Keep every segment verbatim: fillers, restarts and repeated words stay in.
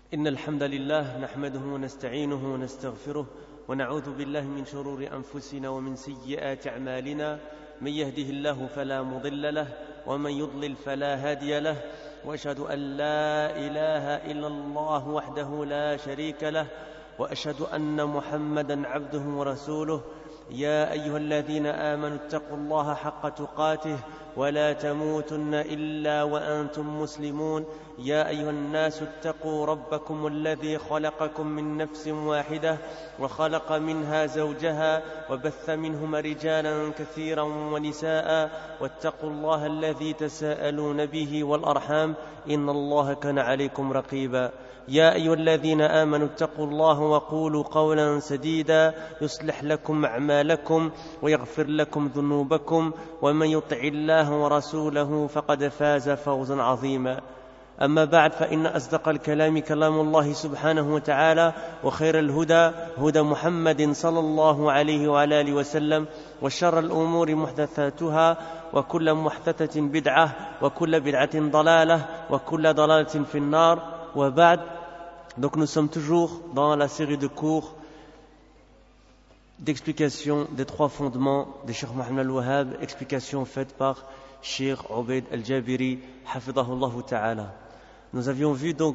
إن الحمد لله نحمده ونستعينه ونستغفره ونعوذ بالله من شرور أنفسنا ومن سيئات أعمالنا. من يهده الله فلا مضل له ومن يضلل فلا هادي له، وأشهد أن لا إله إلا الله وحده لا شريك له، وأشهد أن محمدا عبده ورسوله. يا أيها الذين آمنوا اتقوا الله حق تقاته ولا تموتن إلا وأنتم مسلمون. يا أيها الناس اتقوا ربكم الذي خلقكم من نفس واحدة وخلق منها زوجها وبث منهما رجالا كثيرا ونساء، واتقوا الله الذي تساءلون به والأرحام إن الله كان عليكم رقيبا. يا أيها الذين آمنوا اتقوا الله وقولوا قولا سديدا يصلح لكم أعمالكم ويغفر لكم ذنوبكم، ومن يطع الله ورسوله فقد فاز فوزا عظيما. أما بعد، فإن أصدق الكلام كلام الله سبحانه وتعالى، وخير الهدى هدى محمد صلى الله عليه وعلى آله وسلم، وشر الأمور محدثاتها، وكل محدثة بدعة، وكل بدعة ضلالة، وكل ضلالة في النار. وبعد. Donc nous sommes toujours dans la série de cours d'explication des trois fondements de Cheikh Mohammed al-Wahhab, explication faite par Cheikh Obaid al-Jabiri hafidahullah ta'ala. Nous avions vu donc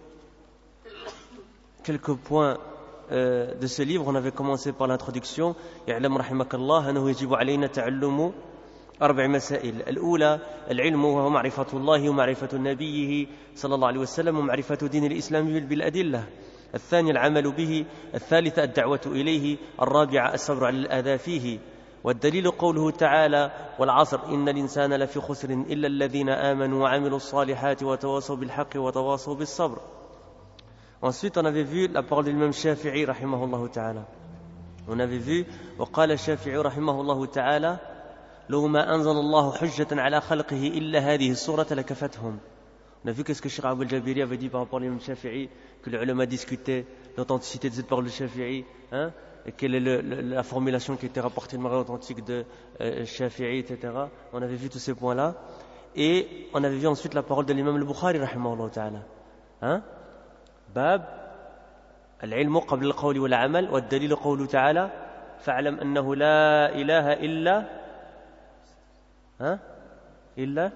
quelques points euh, de ce livre. On avait commencé par l'introduction. يعلم رحمك الله أنه يجب علينا تعلم أربع مسائل. الأولى العلم، وهو معرفة الله ومعرفة نبيه صلى الله عليه وسلم ومعرفة دين الإسلام بالأدلة. الثاني العمل به. الثالثة الدعوة إليه. الرابعة الصبر على الأذى فيه. والدليل قوله تعالى: والعصر إن الإنسان لفي خسر إلا الذين آمنوا وعملوا الصالحات وتواصوا بالحق وتواصوا بالصبر. Ensuite, on avait vu la parole de l'imam Shafi'i rahimahullah ta'ala. On avait vu وقال الشافعي رحمه الله تعالى: لو ما أنزل الله حجة على خلقه إلا هذه السورة لكفتهم. On a vu qu'est-ce que Cheikh Abou al-Jabiri avait dit par rapport à l'imam Shafi'i, que les ulama discutaient l'authenticité de cette parole de Shafi'i, hein, et quelle est le, le, la formulation qui était rapportée de manière authentique de euh, Shafi'i, et cetera. On avait vu tous ces points-là. Et on avait vu ensuite la parole de l'imam al-Bukhari rahimahullah ta'ala. Hein? Bab al-ilmu qabla al-qawli wal-amal wad-dalil qawlu ta'ala fa'lam annahu la ilaha illa Hein? Illa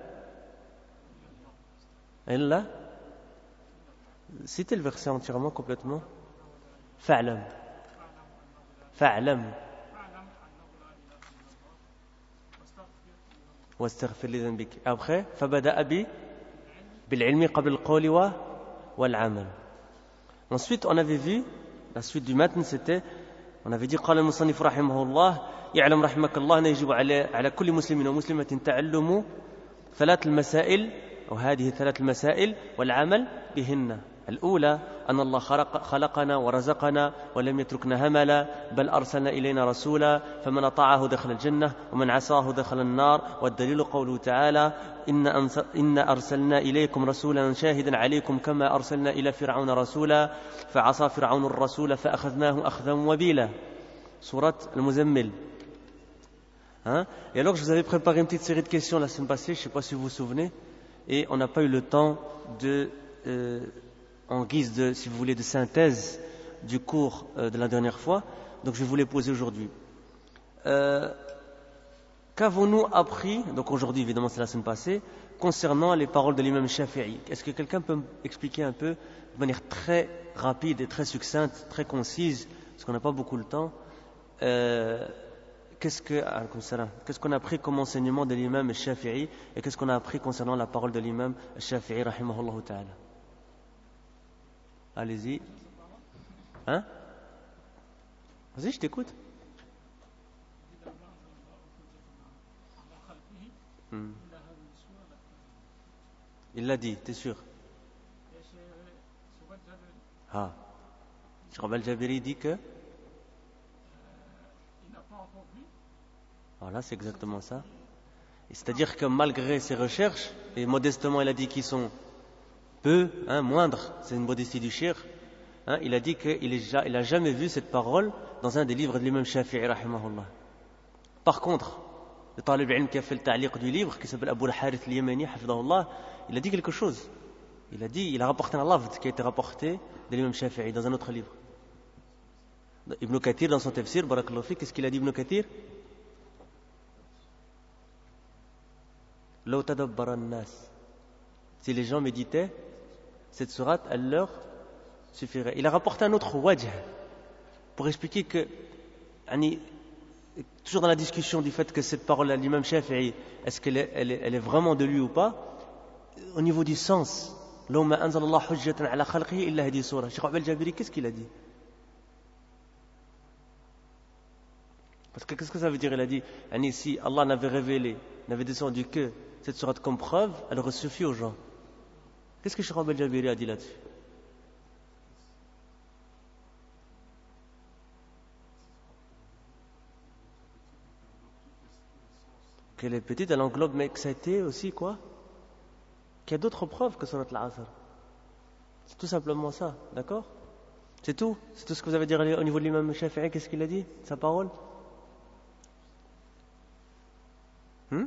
Illa Citez le verset entièrement, complètement. Fa'lam Fa'lam Wastaghfir li dhanbik. Après, fabada'a bi bil-ilmi qabla al-qawli wa wal-amal. Ensuite, on avait vu la suite du matn, c'était on avait dit قال المصنف رحمه الله: يعلم رحمك الله أن يجب على على كل مسلم ومسلمة تعلم ثلاث المسائل، وهذه ثلاث المسائل والعمل بهن. الأولى أن الله خلق خلقنا ورزقنا ولم يتركنا هملا، بل أرسلنا إلينا رسولا، فمن أطاعه دخل الجنة ومن عصاه دخل النار. والدليل قوله تعالى: إن, إن أرسلنا إليكم رسولا شاهدا عليكم كما أرسلنا إلى فرعون رسولا فعصى فرعون الرسول فأخذناه أخذا وبيلا. Surat al-Muzammil. Hein? Et alors je vous avais préparé une petite série de questions la semaine passée, je ne sais pas si vous vous souvenez, et on n'a pas eu le temps de, euh, en guise de, si vous voulez, de synthèse du cours euh, de la dernière fois, donc je vais vous les poser aujourd'hui. Euh, qu'avons-nous appris, donc aujourd'hui évidemment c'est la semaine passée, concernant les paroles de l'imam Shafi'i? Est-ce que quelqu'un peut m'expliquer un peu, de manière très rapide et très succincte, très concise, parce qu'on n'a pas beaucoup de temps, euh, Qu'est-ce, que, qu'est-ce qu'on a appris comme enseignement de l'imam Shafi'i et qu'est-ce qu'on a appris concernant la parole de l'imam Shafi'i rahimahullah ta'ala? Allez-y. Hein? Vas-y, je t'écoute. Hmm. Il l'a dit, t'es sûr? Ah. Cheikh al-Jabiri dit que Voilà, c'est exactement ça. Et c'est-à-dire que malgré ses recherches, et modestement il a dit qu'ils sont peu, hein, moindres, c'est une modestie du shir, hein, il a dit qu'il n'a jamais vu cette parole dans un des livres de l'imam Shafi'i rahimahullah. Par contre, le talib ilm qui a fait le ta'liq du livre, qui s'appelle Abu al-Harith al-Yamani hafidahullah, il a dit quelque chose. Il a dit, il a rapporté un lafz qui a été rapporté de l'imam Shafi'i dans un autre livre. Ibn Kathir, dans son tafsir, barakallahu fi, qu'est-ce qu'il a dit Ibn Kathir? Law tadabbara an-nas. Si les gens méditaient, cette sourate, elle leur suffirait. Il a rapporté un autre wajh pour expliquer que, toujours dans la discussion du fait que cette parole à l'imam Shafi'i, est-ce qu'elle est, elle est, elle est vraiment de lui ou pas, au niveau du sens, law ma anzala Allah hujjatan ala khalqihi illa hadi surah. Cheikh Abdel Jabiri, qu'est-ce qu'il a dit? Parce que qu'est-ce que ça veut dire? Il a dit, si Allah n'avait révélé, n'avait descendu que cette sourate comme preuve, elle aurait suffi aux gens. Qu'est-ce que Cheikh Abdel Jabiri a dit là-dessus? Qu'elle est petite, elle englobe, mais que ça a été aussi quoi? Qu'il y a d'autres preuves que Surat al-Asr. C'est tout simplement ça, d'accord? C'est tout? C'est tout ce que vous avez dit au niveau de l'imam Shafi'i? Qu'est-ce qu'il a dit? Sa parole? Hmm?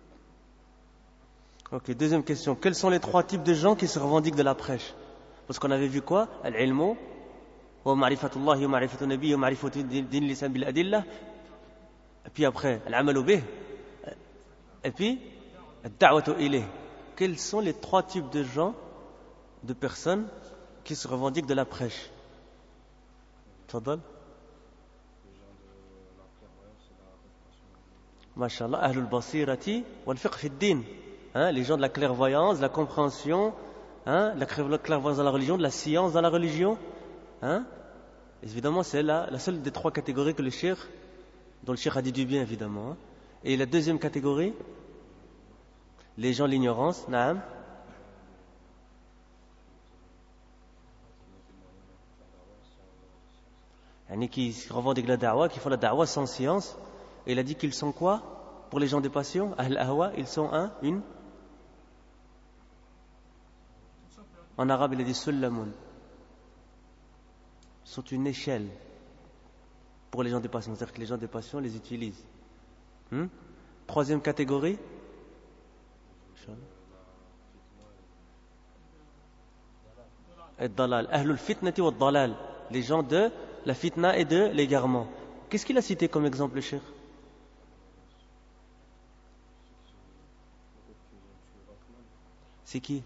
Ok, deuxième question. Quels sont les trois types de gens qui se revendiquent de la prêche? Parce qu'on avait vu quoi? Al-ilmu, wa ma'rifatullahi wa ma'rifatu nabi wa ma'rifatu din lisan bil adillah. Et puis après, al-amalu bih. Et puis, ad-da'watu ilayh. Quels sont les trois types de gens, de personnes qui se revendiquent de la prêche? Tfadal. Masha'Allah, ahlul basirati wal fiqh fi ad-din. Hein, les gens de la clairvoyance, de la compréhension, hein, la clairvoyance dans la religion, de la science dans la religion. Hein. Évidemment, c'est la, la seule des trois catégories que le cheikh, dont le cheikh a dit du bien, évidemment. Hein. Et la deuxième catégorie, les gens de l'ignorance, naam. Yani qui revendiquent la da'wa, qui font la da'wa sans science. Et il a dit qu'ils sont quoi? Pour les gens des passions, ahl ahwa, ils sont un, une. En arabe, il a dit sullamun. Ils sont une échelle pour les gens des passions. C'est-à-dire que les gens des passions les utilisent. Hmm? Troisième catégorie. Ad-dalal. Ahlul fitnati wa ad-dalal. Les gens de la fitna et de l'égarement. Qu'est-ce qu'il a cité comme exemple, le cheikh? C'est qui?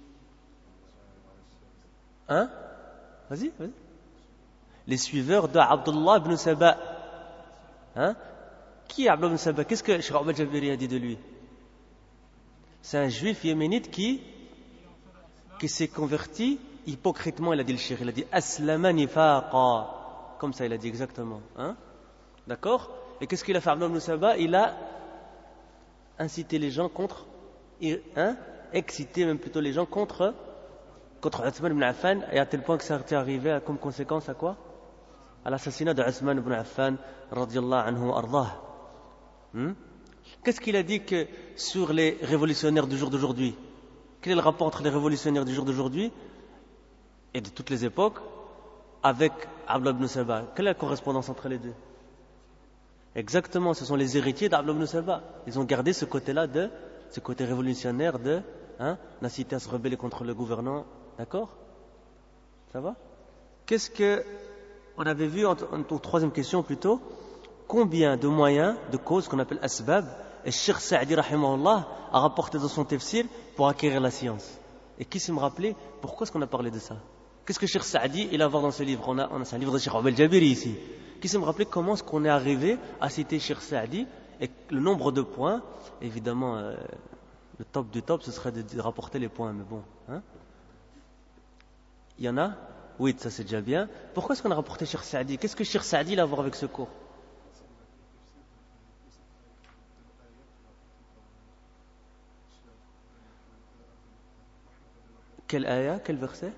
Hein? Vas-y, vas-y. Les suiveurs d'Abdullah ibn Saba. Hein? Qui est Abdullah ibn Saba? Qu'est-ce que Cheikh Abdel Jabiri a dit de lui? C'est un juif yéménite qui, qui s'est converti hypocritement, il a dit le cheikh. Il a dit Aslama nifaqa. Comme ça, il a dit exactement. Hein? D'accord? Et qu'est-ce qu'il a fait Abdullah ibn Saba? Il a incité les gens contre. Hein? Excité même plutôt les gens contre. Contre Uthman ibn Affan, et à tel point que ça est arrivé à, comme conséquence à quoi? À l'assassinat de Uthman ibn Affan, radiyallahu anhu ardah. Hmm? Qu'est-ce qu'il a dit que sur les révolutionnaires du jour d'aujourd'hui? Quel est le rapport entre les révolutionnaires du jour d'aujourd'hui et de toutes les époques avec Abdullah ibn Saba? Quelle est la correspondance entre les deux? Exactement, ce sont les héritiers d'Abdullah ibn Saba. Ils ont gardé ce côté-là de, ce côté révolutionnaire de, hein, l'inciter à se rebeller contre le gouvernant. D'accord? Ça va? Qu'est-ce que on avait vu en, en, en troisième question plutôt? Combien de moyens, de causes qu'on appelle asbab, et Cheikh Saadi rahimahullah a rapporté dans son tafsir pour acquérir la science? Et qui sait me rappeler pourquoi est-ce qu'on a parlé de ça? Qu'est-ce que Cheikh Saadi il a à voir dans ce livre? On a, on a c'est un livre de Cheikh Abdel Jabiri ici. Qui sait me rappeler comment est-ce qu'on est arrivé à citer Cheikh Saadi et le nombre de points? Évidemment, euh, le top du top, ce serait de, de rapporter les points, mais bon, hein? Il y en a? Oui, ça c'est déjà bien. Pourquoi est-ce qu'on a rapporté Cheikh Saadi? Qu'est-ce que Cheikh Saadi a à voir avec ce cours? Quelle ayah? Quel verset?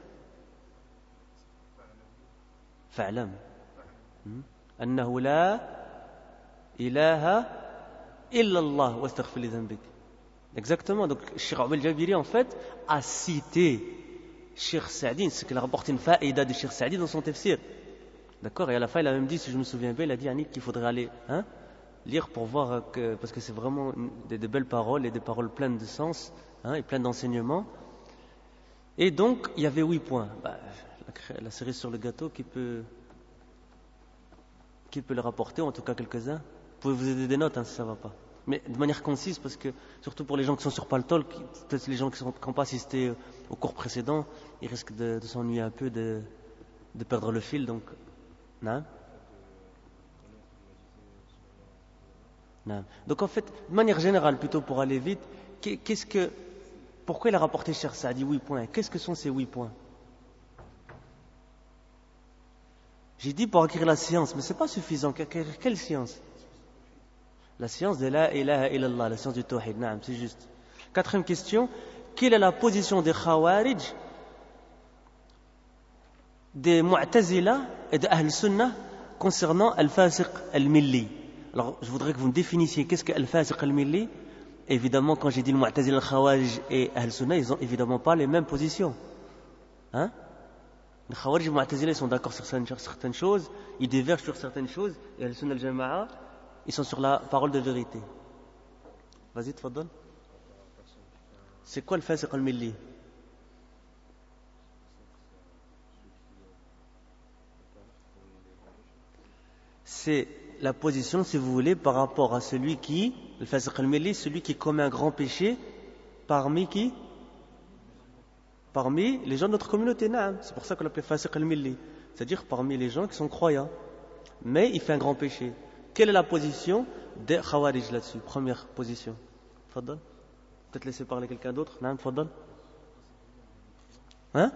Fa'lam. Annahu la ilaha illa Allah wa astaghfir li dhanbik. Exactement. Donc, Cheikh Abdel Jabiri, en fait, a cité Cheikh Saadi, c'est qu'il a rapporté une faïda de Cheikh Saadi dans son tafsir. D'accord? Et à la fin, il a même dit, si je me souviens bien, il a dit Annick qu'il faudrait aller hein, lire pour voir, que, parce que c'est vraiment des, des belles paroles et des paroles pleines de sens hein, et pleines d'enseignements. Et donc, il y avait huit points. Bah, la, la cerise sur le gâteau qui peut, qui peut le rapporter, ou en tout cas quelques-uns. Vous pouvez vous aider des notes hein, si ça ne va pas. Mais de manière concise, parce que surtout pour les gens qui sont sur Paltol, peut-être les gens qui n'ont pas assisté au cours précédent, ils risquent de, de s'ennuyer un peu, de, de perdre le fil. Donc, non. Non. Donc en fait, de manière générale, plutôt pour aller vite, qu'est-ce que, pourquoi il a rapporté Cheikh Saadi huit points? Qu'est-ce que sont ces huit points? J'ai dit pour acquérir la science, mais ce n'est pas suffisant. Quelle science? La science de la ilaha illallah, la science du tawhid. Naam, c'est juste. Quatrième question, quelle est la position des Khawarij, des Mu'tazila et de Ahl Sunnah concernant Al-Fasiq Al-Milli? Alors, je voudrais que vous me définissiez qu'est-ce que Al-Fasiq Al-Milli. Évidemment, quand j'ai dit le Mu'tazila, le Khawarij et Ahl Sunnah, ils n'ont évidemment pas les mêmes positions. Hein? Les Khawarij et les Mu'tazila, ils sont d'accord sur certaines choses, ils divergent sur certaines choses, et Ahl Sunnah Al-Jama'a, ils sont sur la parole de vérité. Vas-y, tfaddal. C'est quoi le Fasiq Al-Milli? C'est la position, si vous voulez, par rapport à celui qui, le Fasiq Al-Milli, celui qui commet un grand péché parmi qui? Parmi les gens de notre communauté, naam. C'est pour ça qu'on l'appelle Fasiq Al-Milli. C'est-à-dire parmi les gens qui sont croyants. Mais il fait un grand péché. Quelle est la position des Khawarij là-dessus? Première position. Faddal. Peut-être laisser parler quelqu'un d'autre. Naam, Faddal. Hein?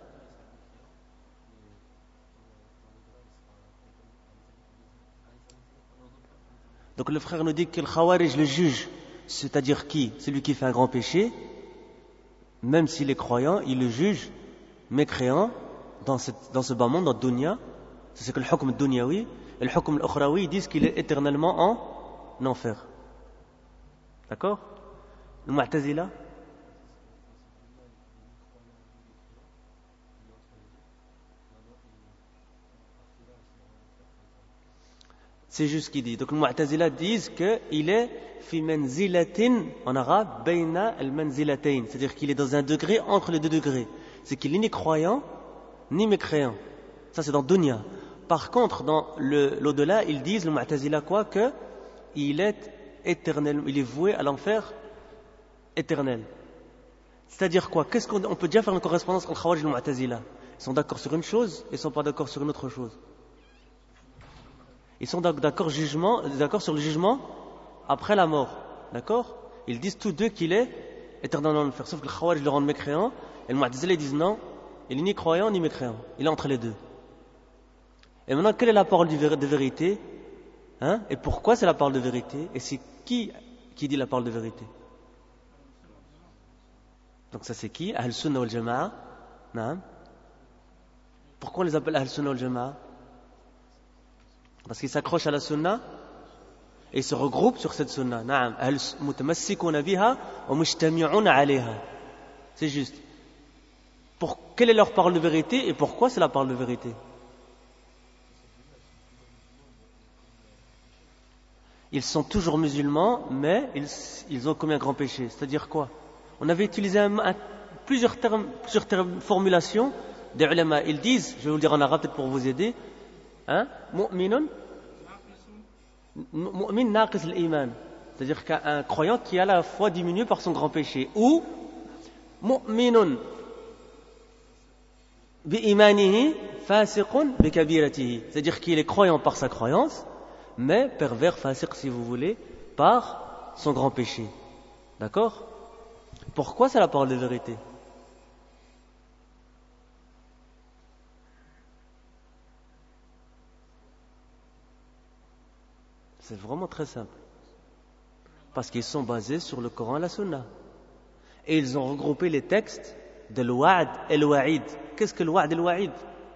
Donc le frère nous dit que le Khawarij le juge, c'est-à-dire qui? Celui qui fait un grand péché, même s'il est croyant, il le juge mécréant dans, cette, dans ce bas monde, dans le dunya. C'est que le hukm dunyawi et le hukm al-ukhrawi, ils disent qu'il est éternellement en enfer. D'accord? Le Mu'tazila? C'est juste ce qu'il dit. Donc le Mu'tazila disent qu'il est fi manzilatin, en arabe, bayna al-manzilatayn. C'est-à-dire qu'il est dans un degré entre les deux degrés. C'est qu'il est ni croyant, ni mécréant. Ça c'est dans dunya. Par contre, dans le, l'au-delà, ils disent, le Mu'tazila quoi? Que il est éternel, il est voué à l'enfer éternel. C'est-à-dire quoi? Qu'est-ce qu'on on peut déjà faire une correspondance entre Khawarij et le Mu'tazila? Ils sont d'accord sur une chose, et ils ne sont pas d'accord sur une autre chose. Ils sont d'accord, jugement, d'accord sur le jugement après la mort. D'accord? Ils disent tous deux qu'il est éternellement en enfer. Sauf que le Khawarij le rend mécréant, et le Mu'tazila disent non, il est ni croyant ni mécréant. Il est entre les deux. Et maintenant, quelle est la parole de vérité? Hein? Et pourquoi c'est la parole de vérité? Et c'est qui qui dit la parole de vérité? Donc ça c'est qui? Ahl Sunnah wal Jama'a. Non? Pourquoi on les appelle Ahl Sunnah wal Jama'a? Parce qu'ils s'accrochent à la Sunna et ils se regroupent sur cette Sunna. Naam. Ahl mutamassikuna biha wa mujtami'una 'alayha. C'est juste. Pour, quelle est leur parole de vérité et pourquoi c'est la parole de vérité? Ils sont toujours musulmans, mais ils, ils ont commis un grand péché. C'est-à-dire quoi? On avait utilisé un, un, plusieurs, termes, plusieurs termes, formulations des ulama. Ils disent, je vais vous le dire en arabe peut-être pour vous aider, hein? Mu'minun, mu'min naqis al-iman. C'est-à-dire qu'un croyant qui a la foi diminuée par son grand péché. Ou mu'minun bi-imanihi fasiqun bi-kabiratihi. C'est-à-dire qu'il est croyant par sa croyance, mais pervers, fasiq si vous voulez, par son grand péché. D'accord? Pourquoi c'est la parole de vérité? C'est vraiment très simple. Parce qu'ils sont basés sur le Coran et la Sunna. Et ils ont regroupé les textes de l'Wa'd et l'Wa'id. Qu'est-ce que l'Wa'd et l'Wa'id?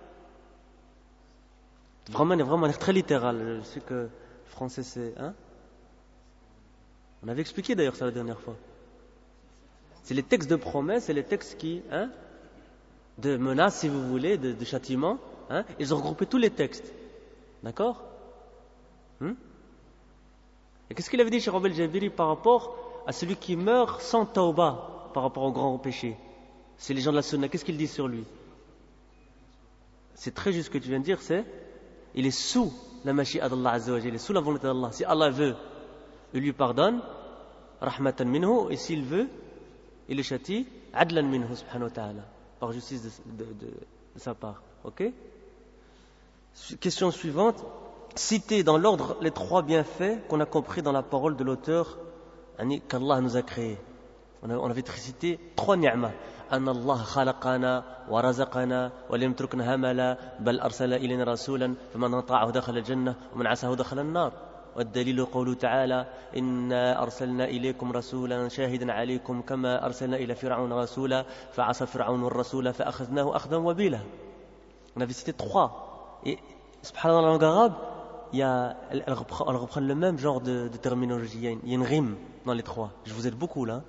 Vraiment, vraiment très littéral. Je sais que le français c'est... Hein? On avait expliqué d'ailleurs ça la dernière fois. C'est les textes de promesses et les textes qui... Hein? De menaces, si vous voulez, de, de châtiments. Hein? Ils ont regroupé tous les textes. D'accord? Hum? Et qu'est-ce qu'il avait dit chez Rabbi al-Jabiri par rapport à celui qui meurt sans tauba par rapport au grand péché? C'est les gens de la sunna, qu'est-ce qu'ils disent sur lui? C'est très juste ce que tu viens de dire, c'est il est sous la mashi'a d'Allah Azza wa Jalla, il est sous la volonté d'Allah. Si Allah veut, il lui pardonne, rahmatan minhu, et s'il veut, il le châtie, adlan minhu, subhanahu wa ta'ala, par justice de, de, de, de sa part. Ok? Question suivante. Citer dans l'ordre les trois bienfaits qu'on a compris dans la parole de l'auteur qu'Allah nous a créés. On, a, on avait cité trois ni'ma. أن الله خلقنا ورزقنا ولم يتركنا هملا بل أرسل إلينا رسولا فمن أطاعه دخل الجنة ومن عصاه دخل النار والدليل قوله تعالى إنا أرسلنا إليكم رسولا شاهدا عليكم كما أرسلنا إلى فرعون رسولا فعصى فرعون الرسول فأخذناه أخذا وبيلا. On avait cité trois. Et subhanallah, en langue arabe, il y a, elle, elle, reprend, elle reprend le même genre de, de terminologie. Il y, a une, il y a une rime dans les trois. Je vous aide beaucoup là.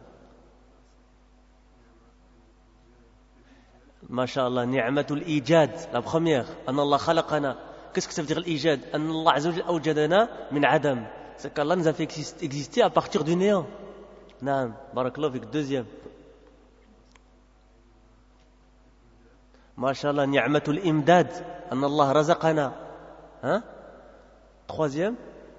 Masha'Allah, ni'matul ijad, la première. Anna Allah khalaqana. Qu'est-ce que ça veut dire l'ijad? Anna Allah azza wa jalla awjadana min adam. C'est qu'Allah nous a fait exister à partir du néant. Naam, barakallahu fik. Deuxième. Masha'Allah, ni'matul imdad. Anna Allah razaqana. Hein? Troisième.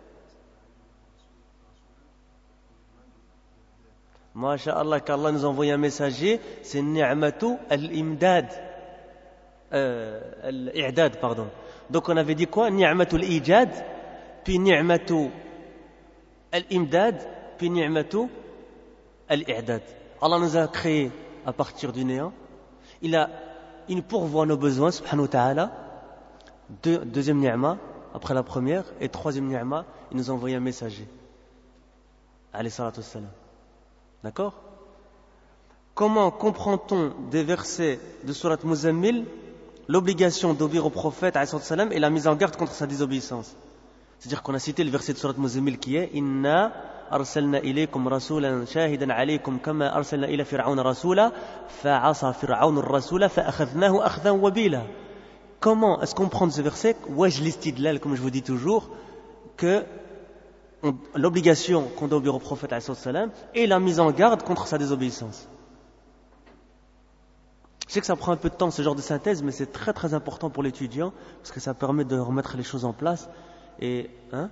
Masha'Allah, qu'Allah nous a envoyé un messager, c'est ni'matu al-imdad. Euh, al-i'dad, pardon. Donc on avait dit quoi? Ni'matu al-ijad, puis ni'matu al-imdad, puis ni'matu al-i'dad. Allah nous a créés à partir du néant. Il a, il nous pourvoit nos besoins, subhanahu wa ta'ala. Deux, deuxième ni'ma, après la première. Et troisième ni'ma, il nous a envoyé un messager. Alayhi salatu wassalam. D'accord? Comment comprend-on des versets de Surat Muzammil l'obligation d'obéir au prophète alayhi salam et la mise en garde contre sa désobéissance? C'est-à-dire qu'on a cité le verset de Surat Muzammil qui est Inna arsalna ilaykum rasulan shahidan alaykum kama arsalna ila fir'auna rasula fa'asa fir'aun ar-rasula fa'akhadnahu akhdan wabila. Comment est-ce qu'on prend de ce verset? Wajh l'istidlal, comme je vous dis toujours, que On, l'obligation qu'on doit obéir au prophète alayhi salam et la mise en garde contre sa désobéissance. Je sais que ça prend un peu de temps ce genre de synthèse, mais c'est très très important pour l'étudiant parce que ça permet de remettre les choses en place. Et hein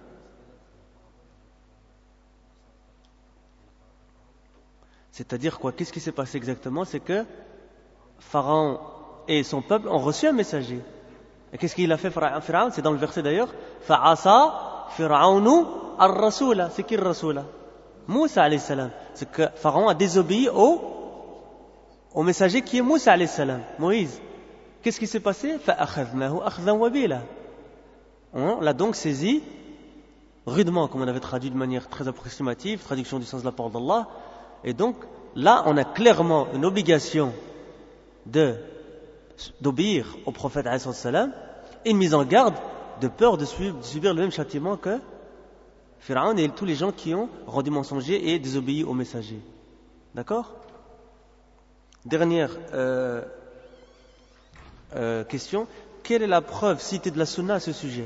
c'est-à-dire quoi? Qu'est-ce qui s'est passé exactement? C'est que Pharaon et son peuple ont reçu un messager. Et qu'est-ce qu'il a fait Pharaon? C'est dans le verset d'ailleurs. Fa'asa Fir'aunu ar-rasula. C'est qui le rasula? Moussa alayhi salam. C'est que Pharaon a désobéi au, au messager qui est Moussa alayhi salam, Moïse. Qu'est-ce qui s'est passé? Fa'akhadnahu akhdan wabila. On l'a donc saisi rudement, comme on avait traduit de manière très approximative, traduction du sens de la parole d'Allah. Et donc, là, on a clairement une obligation de, d'obéir au prophète alayhi salam et une mise en garde de peur de subir, de subir le même châtiment que Pharaon et tous les gens qui ont rendu mensonger et désobéi au messager. D'accord? Dernière euh, euh, question. Quelle est la preuve citée de la sunna à ce sujet?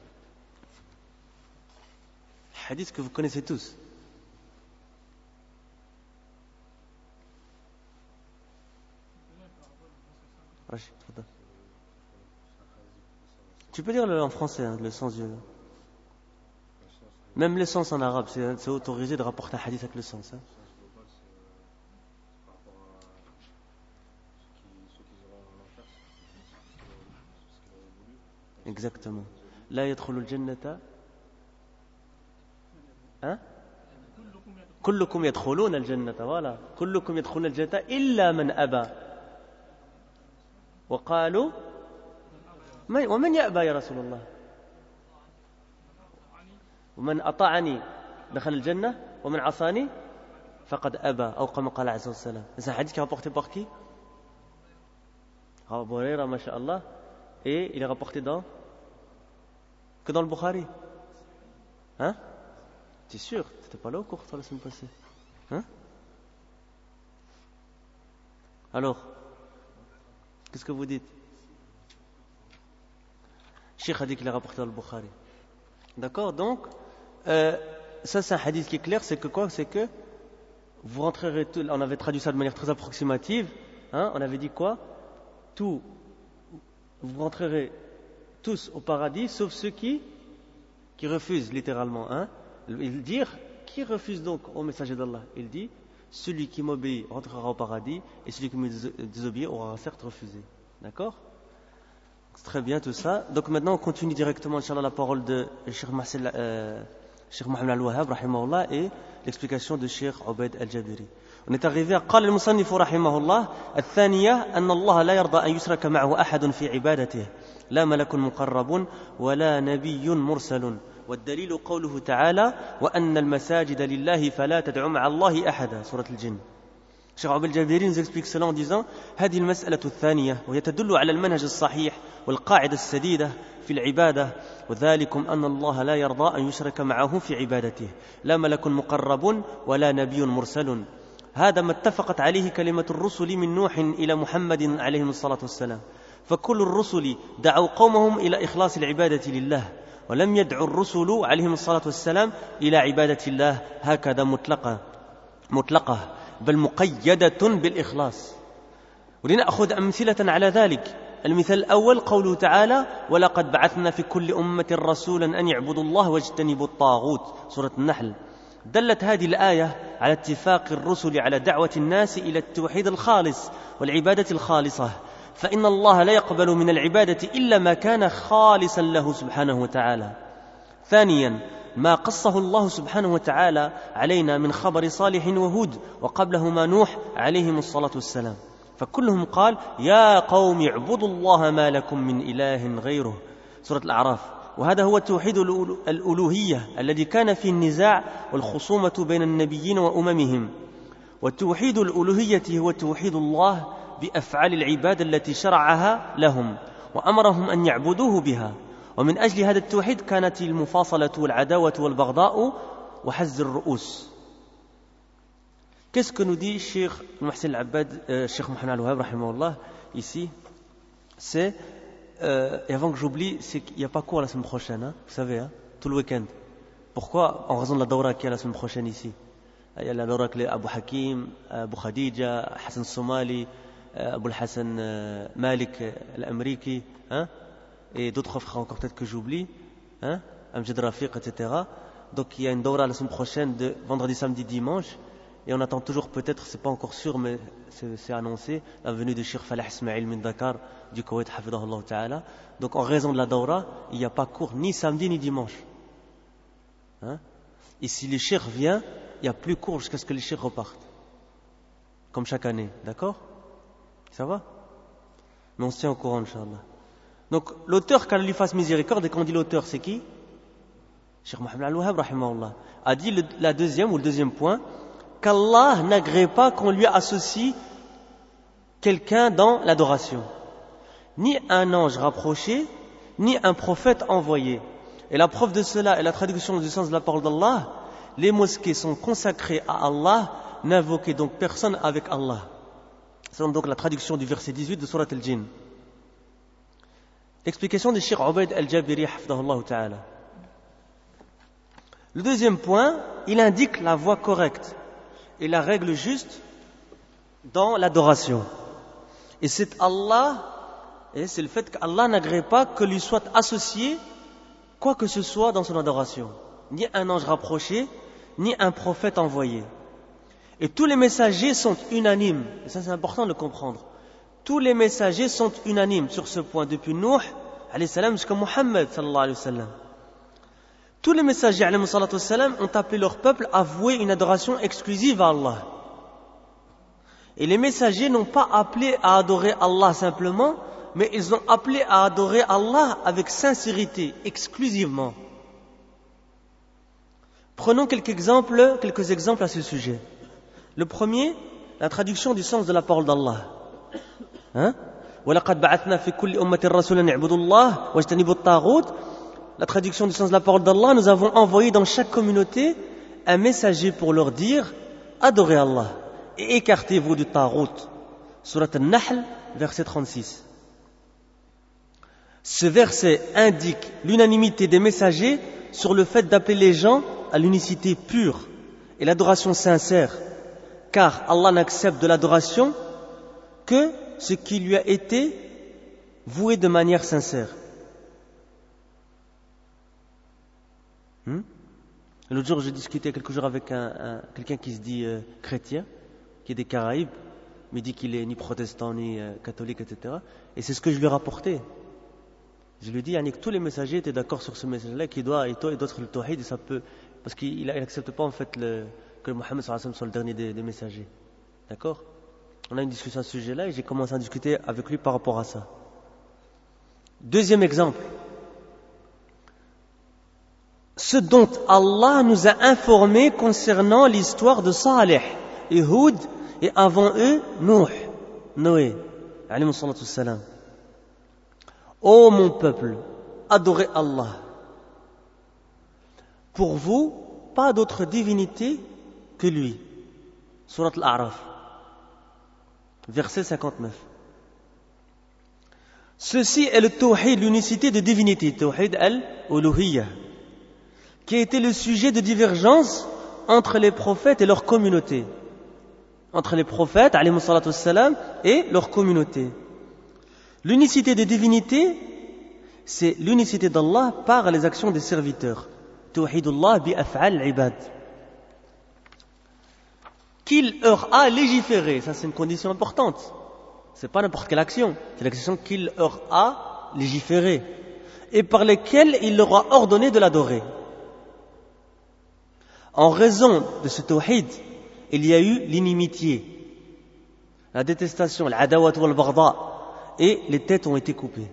Hadith que vous connaissez tous. Rachid, tu peux dire le, en français, hein, le sens du... Même le sens en arabe, c'est, c'est autorisé de rapporter un hadith avec le sens. Hein. Exactement. La yadkhulul jannata. Hein? Kullukum yadkhuluna al-jannata. Voilà. Kullukum yadkhuluna al-jannata illa man aba. Wa qalu ومن يأبى يا رسول الله ومن أطاعني دخل الجنة ومن عصاني فقد أبى أو كما قال عز وجل. C'est un hadith qui est rapporté par qui? Abu Huraira, masha'Allah, et il est rapporté dans que dans le Bukhari. Hein? T'es sûr? T'étais pas là au cours la semaine passée? Hein? Alors, qu'est-ce que vous dites? Cheikh a dit qu'il est rapporté dans le Bukhari. D'accord? Donc, euh, ça c'est un hadith qui est clair, c'est que quoi? C'est que vous rentrerez, tout, on avait traduit ça de manière très approximative, hein, on avait dit quoi? Tout, vous rentrerez tous au paradis, sauf ceux qui, qui refusent littéralement. Hein. Il dit, qui refuse donc au messager d'Allah? Il dit, celui qui m'obéit rentrera au paradis, et celui qui me désobéit aura certes refusé. D'accord? C'est très bien tout ça. Donc maintenant on continue directement, Inch'Allah, la parole de Cheikh Marcel, euh, Cheikh Mohamed Al-Wahhab, rahimahullah, et l'explication de Cheikh Ubaid Al-Jabiri. On est arrivé à قال المصنف رحمه الله الثانية أن الله لا يرضى أن يشرك معه أحد في عبادته لا ملك مقرب ولا نبي مرسل والدليل قوله تعالى وأن المساجد لله فلا تدعوا مع الله أحدا سورة الجن. Cheikh Ubaid Al-Jabiri nous explique cela en disant هذه المسألة الثانية وهي تدل على المنهج الصحيح والقاعدة السديدة في العبادة وذلكم أن الله لا يرضى أن يشرك معه في عبادته لا ملك مقرب ولا نبي مرسل هذا ما اتفقت عليه كلمة الرسل من نوح إلى محمد عليه الصلاة والسلام فكل الرسل دعوا قومهم إلى إخلاص العبادة لله ولم يدعوا الرسل عليهم الصلاة والسلام إلى عبادة الله هكذا مطلقة مطلقة بل مقيدة بالإخلاص ولنأخذ أمثلة على ذلك المثال الأول قوله تعالى ولقد بعثنا في كل أمة رسولا أن يعبدوا الله واجتنبوا الطاغوت سورة النحل دلت هذه الآية على اتفاق الرسل على دعوة الناس إلى التوحيد الخالص والعبادة الخالصة فإن الله لا يقبل من العبادة إلا ما كان خالصا له سبحانه وتعالى ثانيا ما قصه الله سبحانه وتعالى علينا من خبر صالح وهود وقبلهما نوح عليهم الصلاة والسلام فكلهم قال يا قوم اعبدوا الله ما لكم من إله غيره سورة الأعراف وهذا هو توحيد الألوهية الذي كان فيه النزاع والخصومة بين النبيين وأممهم وتوحيد الألوهية هو توحيد الله بأفعال العباد التي شرعها لهم وأمرهم أن يعبدوه بها ومن أجل هذا التوحيد كانت المفاصلة والعداوة والبغضاء وحز الرؤوس. Qu'est-ce que nous dit Cheikh Mohsen Al-Abbad, euh, Cheikh Mohamed Al-Wahhab, rahimahullah, ici? C'est, euh, et avant que j'oublie, c'est qu'il n'y a pas cours la semaine prochaine, hein, vous savez, hein, tout le week-end. Pourquoi? En raison de la dawra qu'il y a la semaine prochaine ici. Il y a la dawra que les Abu Hakim, Abu Khadija, Hassan Somali, Abu Hassan Malik, l'Amriki, hein, et d'autres frères encore peut-être que j'oublie, hein, Amjad Rafiq, et cetera. Donc il y a une dawra la semaine prochaine de vendredi, samedi, dimanche. Et on attend toujours, peut-être, c'est pas encore sûr, mais c'est, c'est annoncé, la venue de Cheikh Falah Ismail min Dakar, du Koweït, hafidahullah ta'ala. Donc, en raison de la dawra, il n'y a pas cours ni samedi ni dimanche. Hein? Et si les cheikhs viennent, il n'y a plus cours jusqu'à ce que les cheikhs repartent. Comme chaque année, d'accord? Ça va? Mais on se tient au courant, Inch'Allah. Donc, l'auteur, qu'Allah lui fasse miséricorde, et quand on dit l'auteur, c'est qui? Cheikh Mohamed Al-Wahhab, rahimahullah, a dit le, la deuxième ou le deuxième point, qu'Allah n'agrée pas qu'on lui associe quelqu'un dans l'adoration. Ni un ange rapproché, ni un prophète envoyé. Et la preuve de cela est la traduction du sens de la parole d'Allah. Les mosquées sont consacrées à Allah, n'invoquez donc personne avec Allah. C'est donc la traduction du verset dix-huit de Surat Al-Jinn. L'explication de Cheikh Ubaid Al-Jabiri, hafidahullah ta'ala. Le deuxième point, il indique la voie correcte et la règle juste dans l'adoration. Et c'est Allah, et c'est le fait qu'Allah n'agrée pas que lui soit associé quoi que ce soit dans son adoration. Ni un ange rapproché, ni un prophète envoyé. Et tous les messagers sont unanimes. Et ça c'est important de le comprendre. Tous les messagers sont unanimes sur ce point, depuis Nuh, alayhi salam, jusqu'à Muhammad, sallallahu alayhi wa sallam. Tous les messagers alayhi salam ont appelé leur peuple à vouer une adoration exclusive à Allah. Et les messagers n'ont pas appelé à adorer Allah simplement, mais ils ont appelé à adorer Allah avec sincérité, exclusivement. Prenons quelques exemples, quelques exemples à ce sujet. Le premier, la traduction du sens de la parole d'Allah. Hein? وَلَقَدْ بَعَثْنَا فِي كُلِّ أُمَّةٍ رَسُولًا يَعْبُدُوا اللَّهَ وَاجْتَنِبُوا الطَّاغُوتَ. La traduction du sens de la parole d'Allah, nous avons envoyé dans chaque communauté un messager pour leur dire adorez Allah et écartez-vous du Taghut. Surat Al-Nahl, verset trente-six. Ce verset indique l'unanimité des messagers sur le fait d'appeler les gens à l'unicité pure et l'adoration sincère, car Allah n'accepte de l'adoration que ce qui lui a été voué de manière sincère. Hmm? L'autre jour, j'ai discuté quelques jours avec un, un, quelqu'un qui se dit euh, chrétien, qui est des Caraïbes, mais dit qu'il est ni protestant, ni euh, catholique, et cetera. Et c'est ce que je lui ai rapporté. Je lui ai dit Yannick, que tous les messagers étaient d'accord sur ce message-là, qu'il doit, il doit, il doit être le tawhid, et ça peut, parce qu'il n'accepte pas en fait le, que Mohammed sallallahu alayhi wa sallam soit le dernier des, des messagers. D'accord? On a une discussion à ce sujet-là et j'ai commencé à discuter avec lui par rapport à ça. Deuxième exemple. Ce dont Allah nous a informés concernant l'histoire de Salih et Houd et avant eux, Nuh, Noé, alayhi salatu wassalam. Ô mon peuple, adorez Allah. Pour vous, pas d'autre divinité que lui. Surat Al-A'raf, verset cinquante-neuf. Ceci est le tawhid, l'unicité de divinité, tawhid al-uluhiyya, qui a été le sujet de divergence entre les prophètes et leur communauté. Entre les prophètes, alayhi salatu wassalam, et leur communauté. L'unicité de divinité, c'est l'unicité d'Allah par les actions des serviteurs. Tawhidullah bi af'al ibad. Qu'il leur a légiféré, ça c'est une condition importante. C'est pas n'importe quelle action, c'est l'action qu'il leur a légiféré et par lesquelles il leur a ordonné de l'adorer. En raison de ce tawhid, il y a eu l'inimitié, la détestation, l'adawat wal baghdha, et les têtes ont été coupées.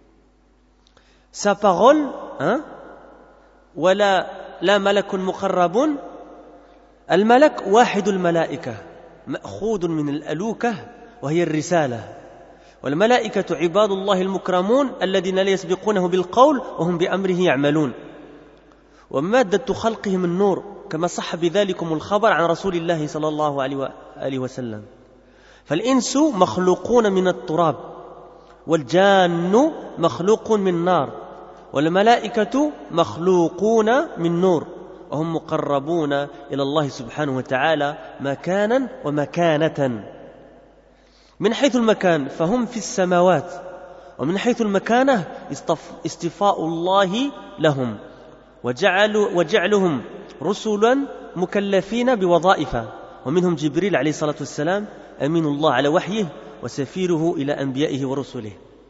Sa parole, hein, wala la malakun muqarrabun, al-malak wahidul malaika, ma'khudun min al-alukah, wa hiya ar-risalah. والملائكة عباد الله المكرمون الذين لا يسبقونه بالقول وهم بأمره يعملون ومادة خلقهم النور كما صح بذلكم الخبر عن رسول الله صلى الله عليه وسلم فالإنس مخلوقون من التراب والجان مخلوق من نار والملائكة مخلوقون من نور وهم مقربون إلى الله سبحانه وتعالى مكانا ومكانة. من حيث المكان فهم في السماوات ومن حيث المكانة استفاء الله لهم وجعلوا وجعلهم رسلا مكلفين بوظائف ومنهم جبريل عليه الصلاة والسلام أمين الله على وحيه وسفيره إلى أنبيائه ورسله.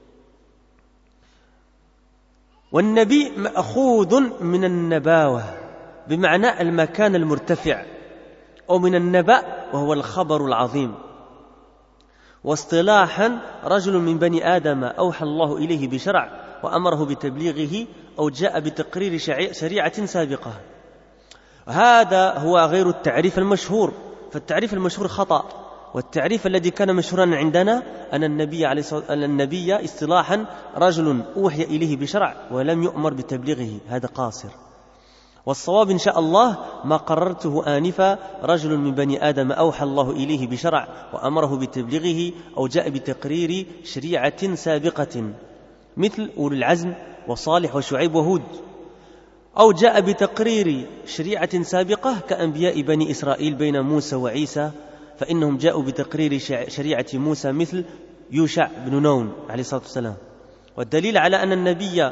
والنبي مأخوذ من النباوة بمعنى المكان المرتفع أو من النبأ وهو الخبر العظيم. واصطلاحا رجل من بني آدم أوحى الله إليه بشرع وأمره بتبليغه أو جاء بتقرير شريعة سابقة. هذا هو غير التعريف المشهور، فالتعريف المشهور خطأ، والتعريف الذي كان مشهورا عندنا أن النبي عليه أن النبي اصطلاحا رجل أوحي إليه بشرع ولم يؤمر بتبليغه، هذا قاصر. والصواب إن شاء الله ما قررته آنفا رجل من بني آدم أوحى الله إليه بشرع وأمره بتبليغه أو جاء بتقرير شريعة سابقة مثل أولي العزم وصالح وشعيب وهود أو جاء بتقرير شريعة سابقة كأنبياء بني إسرائيل بين موسى وعيسى فإنهم جاءوا بتقرير شريعة موسى مثل يوشع بن نون عليه الصلاة والسلام. والدليل على أن النبي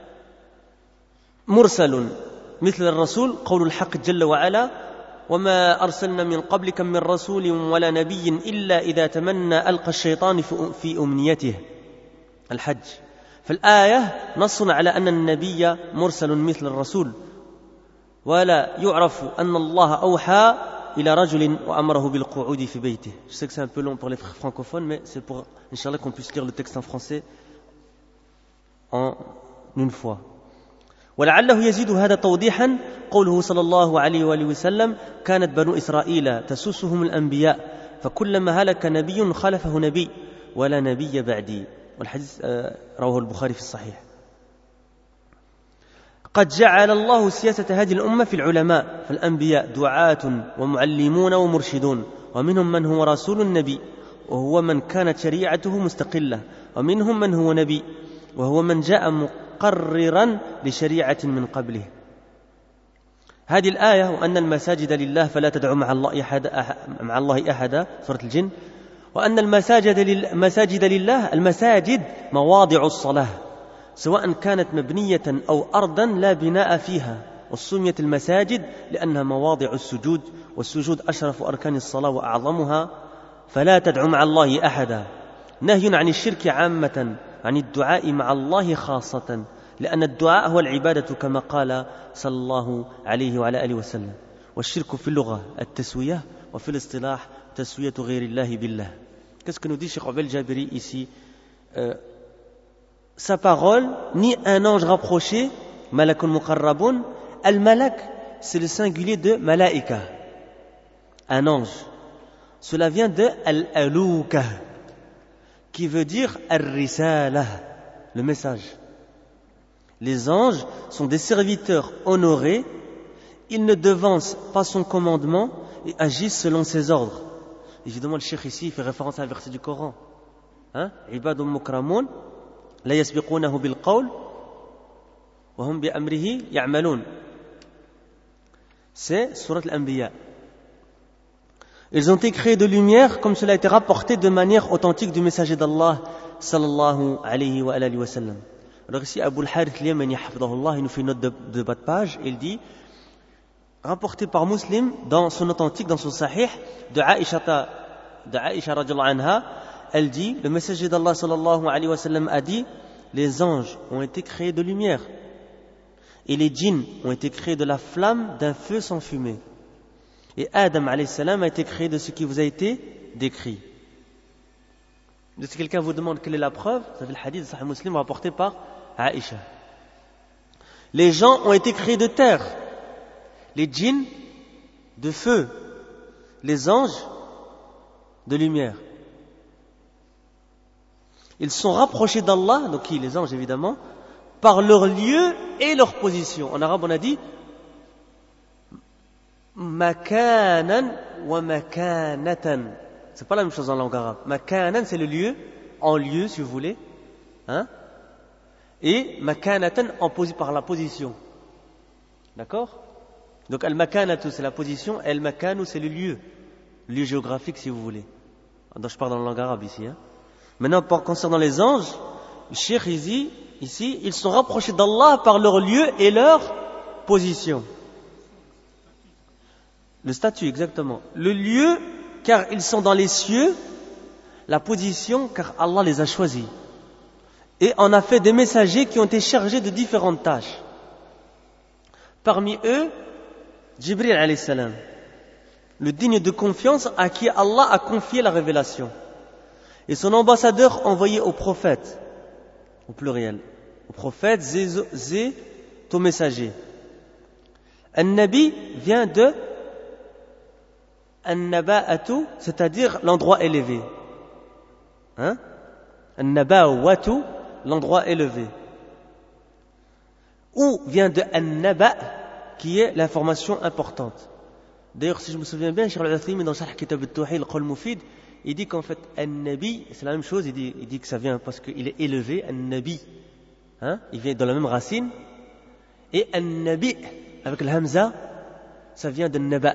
مرسل مثل الرسول قول الحق جل وعلا وما أرسلنا من قبلك من رسول ولا نبي إلا إذا تمنى ألقى الشيطان في أمنيته الحج. فالآية نص على أن النبي مرسل مثل الرسول ولا يعرف أن الله أوحى إلى رجل وأمره بالقعود في بيته. Je sais que c'est un peu long pour les frères francophones, mais c'est pour, Inch'Allah, qu'on puisse lire le texte en français en une fois. ولعله يزيد هذا توضيحا قوله صلى الله عليه وآله وسلم كانت بنو إسرائيل تسوسهم الأنبياء فكلما هلك نبي خلفه نبي ولا نبي بعدي. والحديث رواه البخاري في الصحيح. قد جعل الله سياسة هذه الأمة في العلماء فالأنبياء دعاة ومعلمون ومرشدون ومنهم من هو رسول النبي وهو من كانت شريعته مستقلة ومنهم من هو نبي وهو من جاء مقررا لشريعة من قبله. هذه الآية وأن المساجد لله فلا تدعوا مع الله أحد مع الله أحدا سورة الجن وأن المساجد المساجد لله المساجد مواضع الصلاة سواء كانت مبنية أو أرضا لا بناء فيها وسميت المساجد لأنها مواضع السجود والسجود أشرف أركان الصلاة وأعظمها فلا تدعوا مع الله أحدا نهي عن الشرك عامة عن الدعاء مع الله خاصة لأن الدعاء هو العبادة كما قال صلى الله عليه وعلى آله وسلم والشرك في اللغة التسوية وفي الاصطلاح تسوية غير الله بالله. Qu'est-ce que nous dit Cheikh Abel Jabiri ici? euh, Sa parole, ni un ange rapproché, malakun muqarrabun, al-malak, c'est le singulier de malaika, un ange. Cela vient de al-alouka, qui veut dire al-risala, le message. Les anges sont des serviteurs honorés, ils ne devancent pas son commandement et agissent selon ses ordres. Évidemment, le cheikh ici fait référence à un verset du Coran. Hein? Ibadun mukramun, la yasbiqunahu bil qawl, wa hum bi amrihi ya'malun. C'est Surat al-Anbiya. Ils ont été créés de lumière, comme cela a été rapporté de manière authentique du messager d'Allah, sallallahu alayhi wa alihi wa sallam. Alors ici, Abu al-Harith al-Yamani, hafidahullah, il nous fait une note de, de bas de page, il dit, rapporté par Muslim dans son authentique, dans son sahih, de Aïcha, de Aïcha radiallahu anha, elle dit, le messager d'Allah sallallahu alayhi wa sallam a dit, les anges ont été créés de lumière et les djinns ont été créés de la flamme d'un feu sans fumée. Et Adam alayhi salam a été créé de ce qui vous a été décrit. Si quelqu'un vous demande quelle est la preuve, vous avez le hadith de Sahih Muslim rapporté par Aïcha. Les gens ont été créés de terre, les djinns de feu, les anges de lumière. Ils sont rapprochés d'Allah, donc qui, les anges évidemment, par leur lieu et leur position. En arabe on a dit makanan wa makanatan. C'est pas la même chose en langue arabe. Makanan c'est le lieu, en lieu si vous voulez, hein, et makanatan en posi- par la position. D'accord? Donc al-makanatu c'est la position, et al-makanu c'est le lieu, lieu géographique si vous voulez. Donc je parle dans la langue arabe ici. Hein. Maintenant, concernant les anges, le cheikh ici, ici, ils sont rapprochés d'Allah par leur lieu et leur position. Le statut, exactement. Le lieu, car ils sont dans les cieux. La position, car Allah les a choisis. Et en a fait des messagers qui ont été chargés de différentes tâches. Parmi eux, Jibril alayhi salam, le digne de confiance à qui Allah a confié la révélation. Et son ambassadeur envoyé au prophète, au pluriel, au prophète, zé, au messager. An-Nabi vient de An-Naba'atu, c'est-à-dire l'endroit élevé. Hein? An-Naba'atu, l'endroit élevé. Ou vient de An-Naba, qui est l'information importante. D'ailleurs, si je me souviens bien, Cheikh al-Uthaymin dans Sharh Kitab al-Tawhid, al-Qawl Mufid, il dit qu'en fait, An-Nabi, c'est la même chose, il dit, il dit que ça vient parce qu'il est élevé, An-Nabi, hein, il vient dans la même racine, et An-Nabi, avec le Hamza, ça vient de Naba.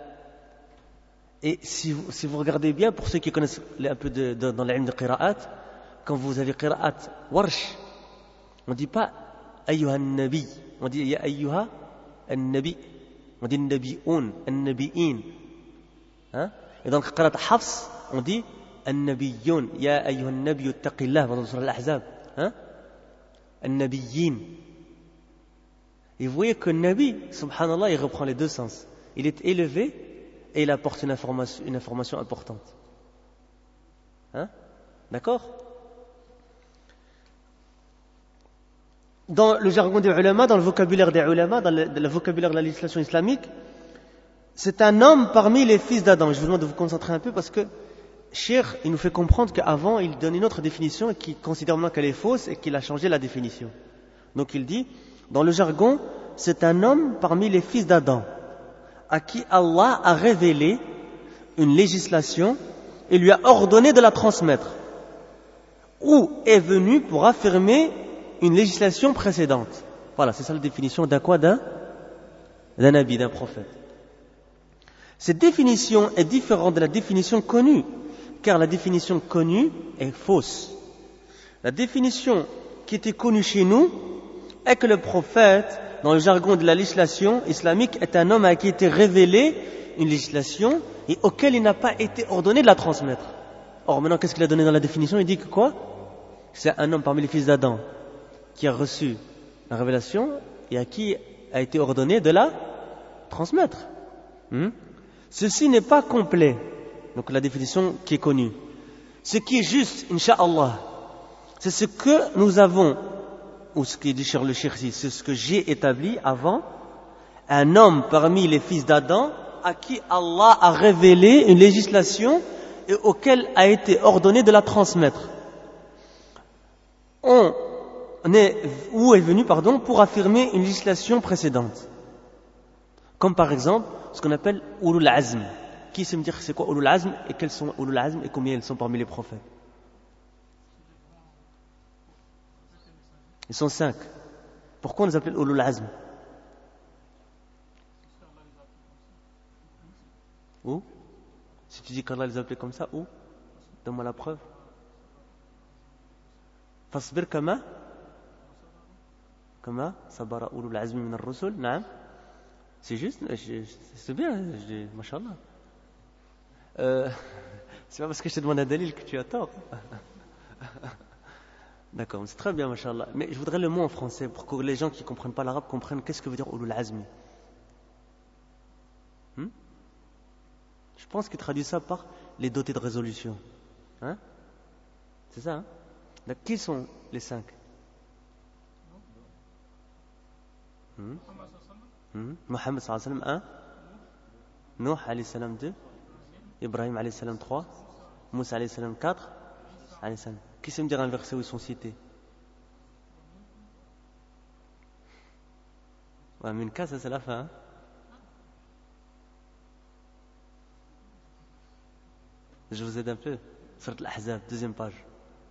Et si vous, si vous regardez bien, pour ceux qui connaissent un peu de, de, dans l'ilm de Qira'at, quand vous avez Qira'at Warsh, on ne dit pas Ayyuha Nabi, on dit Ya Ayyuha An-Nabi, on dit Nabi'un, An-Nabi'in. Hein? Et donc Qira'at Hafs, on dit An-Nabiyyun, Ya Ayyuha Nabi Taqillah, dans Surah Al-Ahzab. Hein? An-Nabiyyin. Et vous voyez que Nabi, subhanallah, il reprend les deux sens. Il est élevé et il apporte une information, une information importante. Hein? D'accord? Dans le jargon des ulama, dans le vocabulaire des ulama, dans le, dans le vocabulaire de la législation islamique, c'est un homme parmi les fils d'Adam. Je vous demande de vous concentrer un peu parce que Cheikh, il nous fait comprendre qu'avant, il donne une autre définition et qu'il considère maintenant qu'elle est fausse et qu'il a changé la définition. Donc il dit, dans le jargon, c'est un homme parmi les fils d'Adam à qui Allah a révélé une législation et lui a ordonné de la transmettre, ou est venu pour affirmer une législation précédente. Voilà, c'est ça la définition d'un quoi? D'un, d'un nabi, d'un prophète. Cette définition est différente de la définition connue car la définition connue est fausse. La définition qui était connue chez nous est que le prophète, dans le jargon de la législation islamique, est un homme à qui a été révélé une législation et auquel il n'a pas été ordonné de la transmettre. Or, maintenant, qu'est-ce qu'il a donné dans la définition? Il dit que quoi? C'est un homme parmi les fils d'Adam qui a reçu la révélation et à qui a été ordonné de la transmettre. Hmm? Ceci n'est pas complet. Donc la définition qui est connue. Ce qui est juste, incha'Allah, c'est ce que nous avons, ou ce qui dit sur le Chirsi, c'est ce que j'ai établi avant, un homme parmi les fils d'Adam à qui Allah a révélé une législation et auquel a été ordonné de la transmettre. On est, ou est venu, pardon, pour affirmer une législation précédente. Comme par exemple, ce qu'on appelle Ulul Azm. Qui sait me dire c'est quoi Ulul Azm et quels sont Ulul Azm et combien ils sont parmi les prophètes? Ils sont cinq. Pourquoi on les appelle Ulul Azm? Où? Si tu dis qu'Allah les appelait comme ça, où? Donne-moi la preuve. Fasbir kama kama sabara ulul azmi min ar-rusul. Naam. C'est juste, c'est bien, mashallah. Euh, c'est pas parce que je te demande un dalil que tu as tort. D'accord, c'est très bien, mashallah. Mais je voudrais le mot en français pour que les gens qui ne comprennent pas l'arabe comprennent qu'est-ce que veut dire ulul azmi. Hmm? Je pense qu'il traduit ça par les dotés de résolution. Hein? C'est ça, hein? Donc, qui sont les cinq? hmm? hmm? Mohammed sallallahu alayhi wa sallam un, Nuh alayhi salam deux, Ibrahim alayhi salam trois, Moussa alayhi salam quatre, alayhi salam. Qui sait me dire un verset où ils sont cités? Ouais, Minka, ça c'est la fin. Hein? Je vous aide un peu. Surat Al-Ahzab, deuxième page.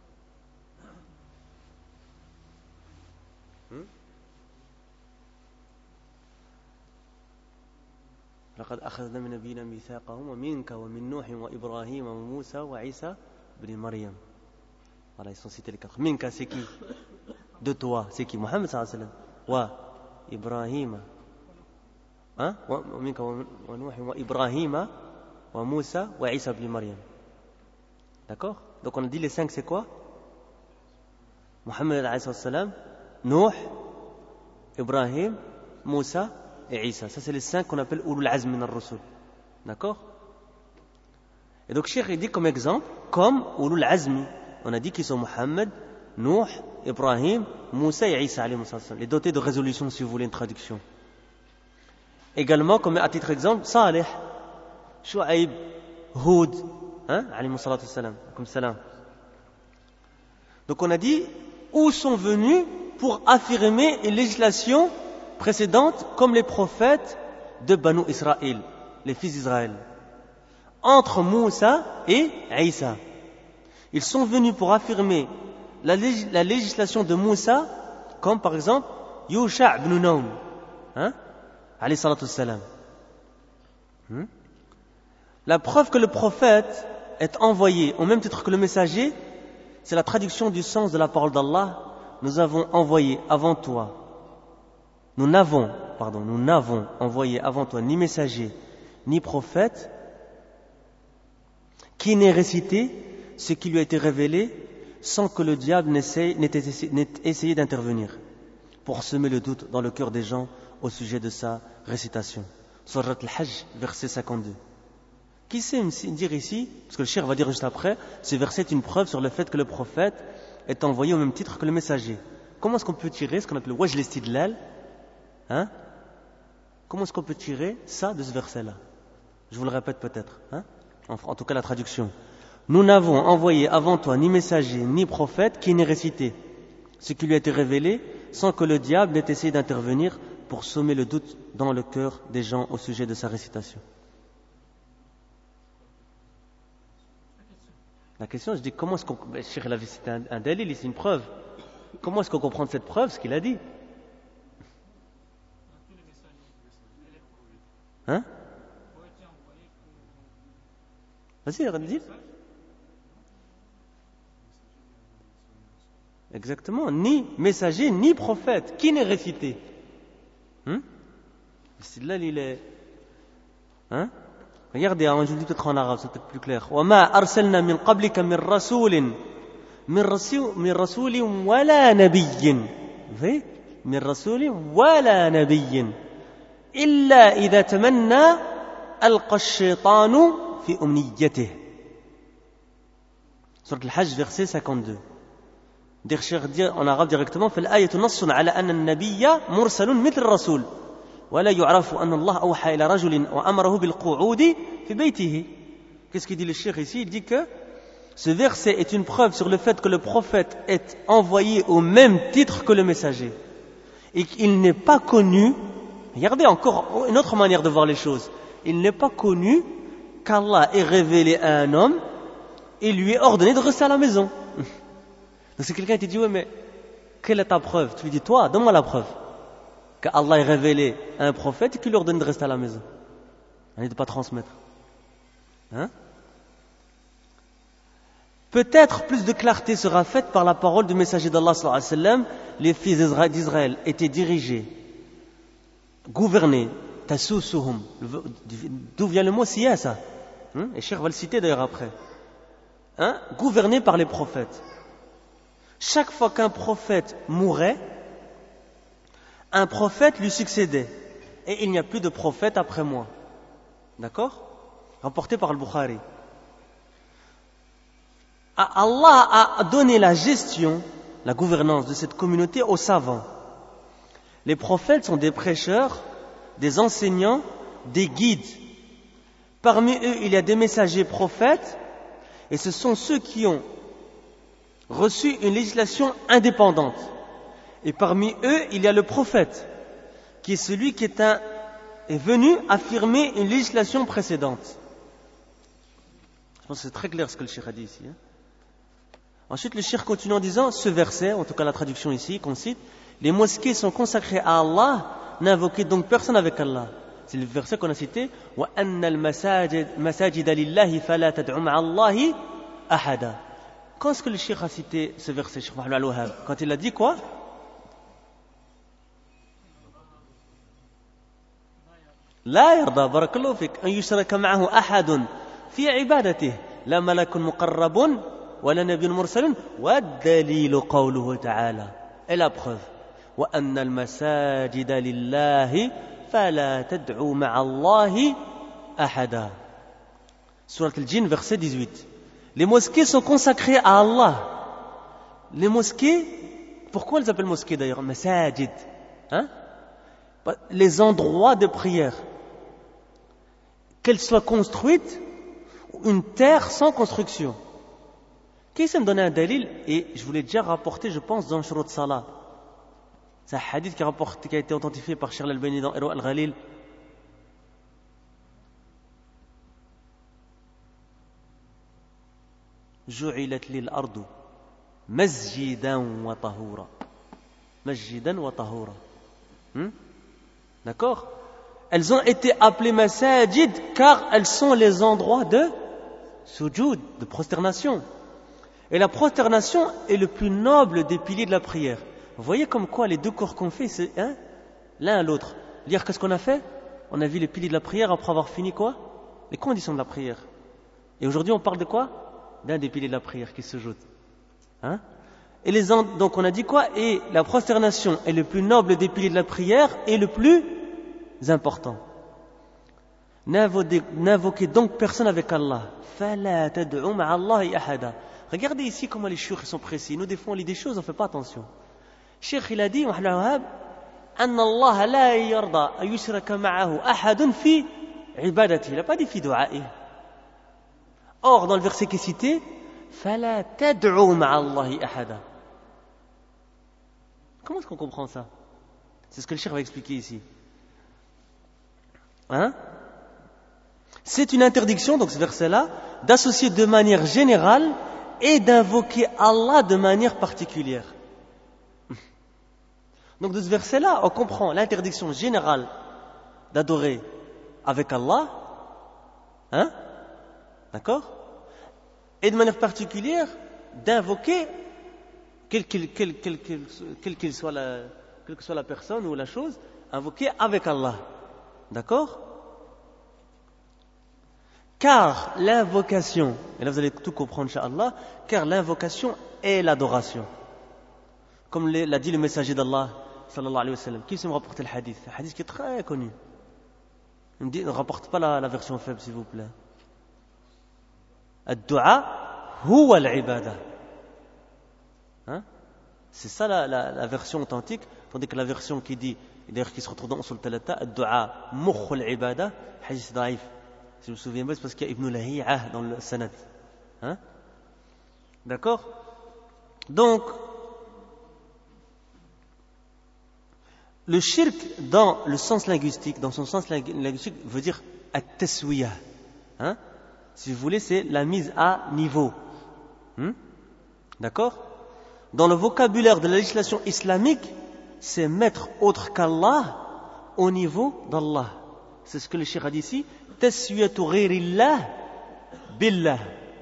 لقد أخذنا من نبينا ميثاقهم ومنك ومن نوح وإبراهيم وموسى وعيسى بن مريم. Voilà, ils sont cités les quatre. Minka, c'est qui? De toi, c'est qui? Mohammed sallallahu alayhi wa sallam. Wa Ibrahim. Hein? Wa minka wa Nuh wa Ibrahim wa Musa wa Isa ibn Maryam. D'accord? Donc on a dit les cinq, c'est quoi? Mohammed alayhi salam, Nuh, Ibrahim, Musa et Isa. Ça, c'est les cinq qu'on appelle Ulul Azm min ar-Rusul. D'accord? Et donc, Cheikh, il dit comme exemple, comme Ulul Azmi. On a dit qu'ils sont Mohammed, Nuh, Ibrahim, Moussa et Isa, les dotés de résolution, si vous voulez une traduction. Également, comme à titre d'exemple, Salih, Shu'aib, Hud, hein, alayhi salatu salam, comme salam. Donc, on a dit où sont venus pour affirmer une législation précédente, comme les prophètes de Banu Israël, les fils d'Israël, entre Moussa et Isa. Ils sont venus pour affirmer la, lég- la législation de Moussa, comme par exemple Yusha' ibn Nun, hein, alayhi salatu salam. Hmm? La preuve que le prophète est envoyé au même titre que le messager, c'est la traduction du sens de la parole d'Allah. Nous avons envoyé avant toi, nous n'avons, pardon, nous n'avons envoyé avant toi ni messager, ni prophète, qui n'ait récité ce qui lui a été révélé sans que le diable n'essaye, n'ait essayé d'intervenir pour semer le doute dans le cœur des gens au sujet de sa récitation. Surat Al-Hajj, verset cinquante-deux. Qui sait me dire ici, parce que le cheikh va dire juste après, ce verset est une preuve sur le fait que le prophète est envoyé au même titre que le messager. Comment est-ce qu'on peut tirer ce qu'on appelle wajh al-istidlal, hein? Comment est-ce qu'on peut tirer ça de ce verset-là? Je vous le répète peut-être, hein? en, en tout cas la traduction. Nous n'avons envoyé avant toi ni messager ni prophète qui n'ait récité ce qui lui a été révélé sans que le diable n'ait essayé d'intervenir pour semer le doute dans le cœur des gens au sujet de sa récitation. La question, je dis, comment est-ce qu'on... Cheikh l'a vu, c'est un, un dalil, c'est une preuve. Comment est-ce qu'on comprend cette preuve, ce qu'il a dit? Hein? Vas-y, dis. Exactement, ni messager, ni prophète. Qui n'est récité? Hein? Là, il est... Hein? Regardez, hein, je le dis peut-être en arabe, c'est peut-être plus clair. وَمَا أَرْسَلْنَا مِنْ قَبْلِكَ مِنْ رَسُولٍ مِنْ رَسُولٍ مِنْ رَسُولٍ وَلَا نَبِيٍّ في من رسول ولا نبي إلا إذا تمنى ألقى الشيطان في أمنيته. سورة الحج verset cinquante-deux. Dire en arabe directement فالآية نص على أن النبي مرسل مثل الرسول ولا يعرف أن الله أوحى إلى رجل وأمره بالقعود في بيته. Qu'est-ce qu'il dit le cheikh ici? Il dit que ce verset est une preuve sur le fait que le prophète est envoyé au même titre que le messager et qu'il n'est pas connu. Regardez encore une autre manière de voir les choses. Il n'est pas connu qu'Allah ait révélé à un homme et lui ait ordonné de rester à la maison. Donc si quelqu'un te dit, ouais, mais quelle est ta preuve? Tu lui dis, toi, donne-moi la preuve qu'Allah ait révélé à un prophète et qu'il lui ordonne de rester à la maison. Et de ne pas transmettre. Hein? Peut-être plus de clarté sera faite par la parole du messager d'Allah sallallahu alayhi wa sallam. Les fils d'Israël étaient dirigés, gouvernés, tassusuhum. D'où vient le mot siyasa? Hein? Et Cheikh va le citer d'ailleurs après. Hein? Gouvernés par les prophètes. Chaque fois qu'un prophète mourait, un prophète lui succédait. Et il n'y a plus de prophète après moi. D'accord? Rapporté par le Bukhari. Allah a donné la gestion, la gouvernance de cette communauté aux savants. Les prophètes sont des prêcheurs, des enseignants, des guides. Parmi eux, il y a des messagers prophètes, et ce sont ceux qui ont reçu une législation indépendante. Et parmi eux, il y a le prophète, qui est celui qui est, un, est venu affirmer une législation précédente. Je pense que c'est très clair ce que le cheikh a dit ici. Hein. Ensuite, le cheikh continue en disant, ce verset, en tout cas la traduction ici, qu'on cite, les mosquées sont consacrées à Allah, n'invoquez donc personne avec Allah. C'est le verset qu'on a cité, وَأَنَّ الْمَسَاجِدَ لِلَّهِ فَلَا تَدْعُوا مَعَ اللَّهِ أَحَدًا. Quand est-ce que le cheikh a cité ce verset, Cheikh Mohamed Al-Wahhab? Quand il a dit quoi? لا يرضى بارك الله فيك أن يشرك معه أحد في عبادته لا ملك مقرب ولا نبي مرسل والدليل قوله تعالى. Et la preuve وأن المساجد لله فلا تدعوا مع الله أحدا. Surat al-Jinn verset dix-huit. Les mosquées sont consacrées à Allah. Les mosquées, pourquoi elles s'appellent mosquées d'ailleurs? Masajid. Hein? Les endroits de prière. Qu'elles soient construites ou une terre sans construction. Qui sait me donner un dalil? Et je vous l'ai déjà rapporté, je pense, dans Shurut Salah. C'est un hadith qui, rapporte, qui a été authentifié par Cheikh Al-Albani dans Irwa Al-Ghalil. جعلت للأرض مسجدا وطهورا مسجدا وطهورا. D'accord? Elles ont été appelées masajid car elles sont les endroits de sujoud, de prosternation. Et la prosternation est le plus noble des piliers de la prière. Vous voyez comme quoi les deux corps qu'on fait, c'est hein, l'un à l'autre. Dire qu'est-ce qu'on a fait? On a vu les piliers de la prière après avoir fini quoi? Les conditions de la prière. Et aujourd'hui on parle de quoi? D'un des piliers de la prière qui se joue. Hein? Et les en... Donc on a dit quoi? Et la prosternation est le plus noble des piliers de la prière et le plus important. N'invoquez donc personne avec Allah. فَلَا تَدْعُوا مَعَ اللَّهِ أَحَدًا. Regardez ici comment les choukhs sont précis. Nous des fois on lit des choses, on ne fait pas attention. Cheikh il a dit أن الله لا يرضى أن يشرك معه أحد في عبادته. Il n'a pas dit في دعائه. Or, dans le verset qui est cité, فَلَا تَدْعُوا مَعَ اللَّهِ أَحَدًا. Comment est-ce qu'on comprend ça? C'est ce que le cheikh va expliquer ici. Hein? C'est une interdiction, donc ce verset-là, d'associer de manière générale et d'invoquer Allah de manière particulière. Donc de ce verset-là, on comprend l'interdiction générale d'adorer avec Allah, hein? D'accord? Et de manière particulière, d'invoquer quelle qu'il quel, quel, quel, quel, quel soit la, quelle que soit la personne ou la chose, invoquer avec Allah. D'accord? Car l'invocation, et là vous allez tout comprendre, Inch'Allah, car l'invocation est l'adoration. Comme l'a dit le messager d'Allah, sallallahu alayhi wa sallam. Qui sait me rapporter le hadith? Un hadith qui est très connu. Il me dit, ne rapporte pas la, la version faible, s'il vous plaît. Ad-du'a huwa al-ibada. Hein? C'est ça la, la, la version authentique, tandis que la version qui dit, d'ailleurs qui se retrouve dans Usul Talata, Ad-du'a mukh al-ibada, hadith daïf. Si je me souviens bien, c'est parce qu'il y a Ibn Lahiyah dans le sanad. Hein? D'accord? Donc, le shirk dans le sens linguistique, dans son sens linguistique, veut dire at-taswiyah. Hein? Si vous voulez, c'est la mise à niveau. Hmm? D'accord? Dans le vocabulaire de la législation islamique, c'est mettre autre qu'Allah au niveau d'Allah. C'est ce que le cheikh a dit ici. Taswiyatu ghayrillah billah.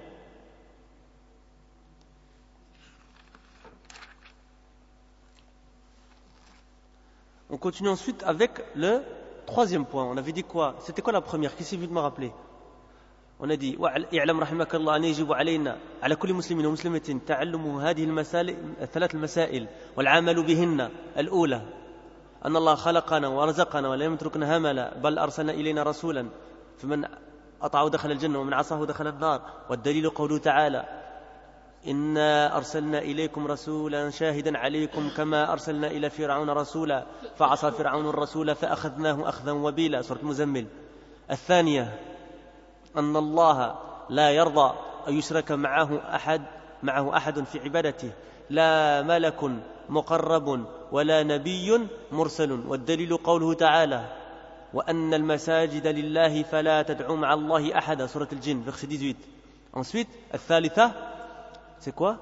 On continue ensuite avec le troisième point. On avait dit quoi? C'était quoi la première? Qui s'est vu de me rappeler? On a dit اعلم رحمك الله أن يجب علينا على كل مسلم ومسلمة تعلم هذه المسائل الثلاث المسائل والعمل بهن. الأولى أن الله خلقنا ورزقنا ولم يتركنا هملا بل أرسلنا إلينا رسولا فمن أطاعه دخل الجنة ومن عصاه دخل النار. والدليل قوله تعالى إنا أرسلنا إليكم رسولا شاهدا عليكم كما أرسلنا إلى فرعون رسولا فعصى فرعون الرسول فأخذناه أخذا وبيلا. سورة المزمل. الثانية أن الله لا يرضى أن يشرك معه أحد معه أحد في عبادته لا ملك مقرب ولا نبي مرسل. والدليل قوله تعالى وأن المساجد لله فلا تدعوا مع الله أحدا. سورة الجن verset dix-huit. Ensuite, الثالثة c'est quoi?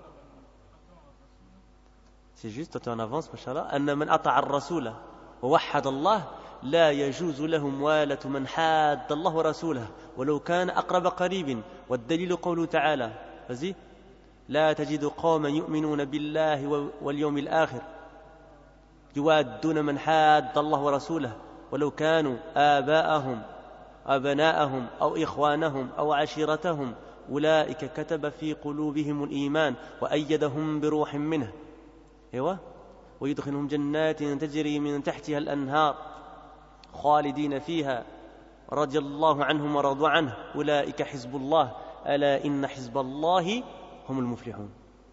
C'est juste, toi en avance, mashallah. أن من أطاع الرسول ووحد الله لا يجوز له موالة من حاد الله ورسوله ولو كان أقرب قريب. والدليل قوله تعالى vas-y لا تجد قوما يؤمنون بالله واليوم الآخر يوادون من حاد الله ورسوله ولو كانوا آباءهم أبناءهم أو إخوانهم أو عشيرتهم أولئك كتب في قلوبهم الإيمان وأيدهم بروح منه. أيوة ويدخلهم جنات تجري من تحتها الأنهار خالدين فيها رضي الله عنهم ورضوا عنه أولئك حزب الله ألا إن حزب الله هم المفلحون.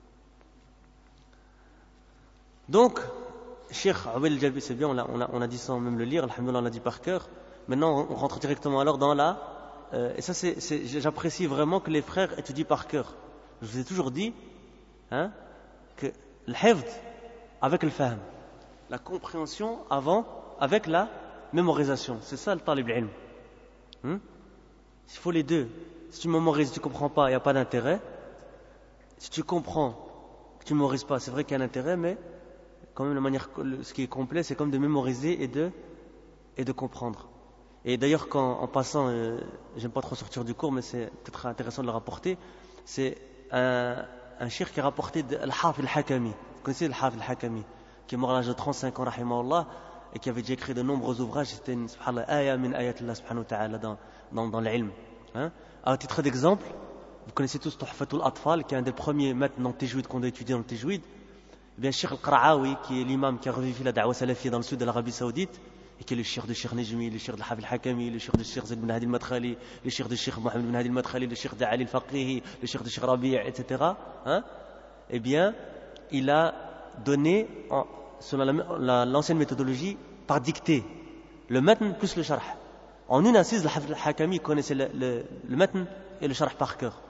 Donc, Cheikh Abel Jabi, c'est bien, on a, on, a, on a dit sans même le lire, alhamdoulilah, on l'a dit par cœur. Maintenant, on rentre directement alors dans la... Euh, et ça, c'est, c'est, j'apprécie vraiment que les frères étudient par cœur. Je vous ai toujours dit hein, que le hifd avec le fahm, la compréhension avant, avec la mémorisation. C'est ça le talib al-ilm. Hmm? Il faut les deux. Si tu mémorises, tu ne comprends pas, il n'y a pas d'intérêt. Si tu comprends, que tu ne mémorises pas, c'est vrai qu'il y a un intérêt, mais quand même, la manière, ce qui est complet, c'est comme de mémoriser et de, et de comprendre. Et d'ailleurs, quand, en passant, euh, j'aime pas trop sortir du cours, mais c'est peut-être intéressant de le rapporter, c'est un, un shir qui a rapporté de Al-Hafid Al-Hakami. Vous connaissez Al-Hafid Al-Hakami, qui est mort à l'âge de trente-cinq ans, rahimahullah, et qui avait déjà écrit de nombreux ouvrages. C'était une, subhanallah, aya min ayatillah, subhanahu wa ta'ala, dans, dans, dans l'ilm. Hein? À titre d'exemple, vous connaissez tous Tuhfatul Atfal, qui est un des premiers maîtres dans le Tajwid qu'on a étudié dans le Tajwid. Eh bien, Cheikh Al-Qara'awi, qui est l'imam qui a revivi la da'wa salafiyya dans le sud de l'Arabie Saoudite, et qui est le cheikh de Cheikh Nejmi, le cheikh de Hafid Al-Hakami, le cheikh de Cheikh Zaid bin Hadi Al-Madkhali, le cheikh de Cheikh Mohamed bin Hadi Al-Madkhali, le cheikh de Ali Al-Faqihi, le cheikh de Cheikh Rabi', et cetera. Hein? Eh bien, il a donné, en, selon la, la, l'ancienne méthodologie, par dictée, le matn plus le sharh. En une assise, le Hafid Al-Hakami connaissait le, le, le matn et le sharh par cœur.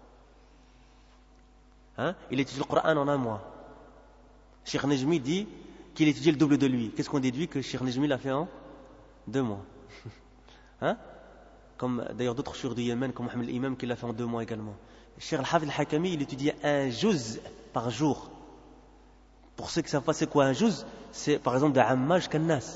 Hein? Il étudie le Coran en un mois. Cheikh Nejmi dit qu'il étudiait le double de lui. Qu'est-ce qu'on déduit que Cheikh Nejmi l'a fait en deux mois? Hein? Comme d'ailleurs d'autres chours du Yémen, comme Mohamed l'imam, qui l'a fait en deux mois également. Cheikh Al-Hafid Al-Hakami, il étudiait un juz par jour. Pour ceux qui ne savent pas c'est quoi un juz, c'est par exemple de Amma jusqu'à Nas.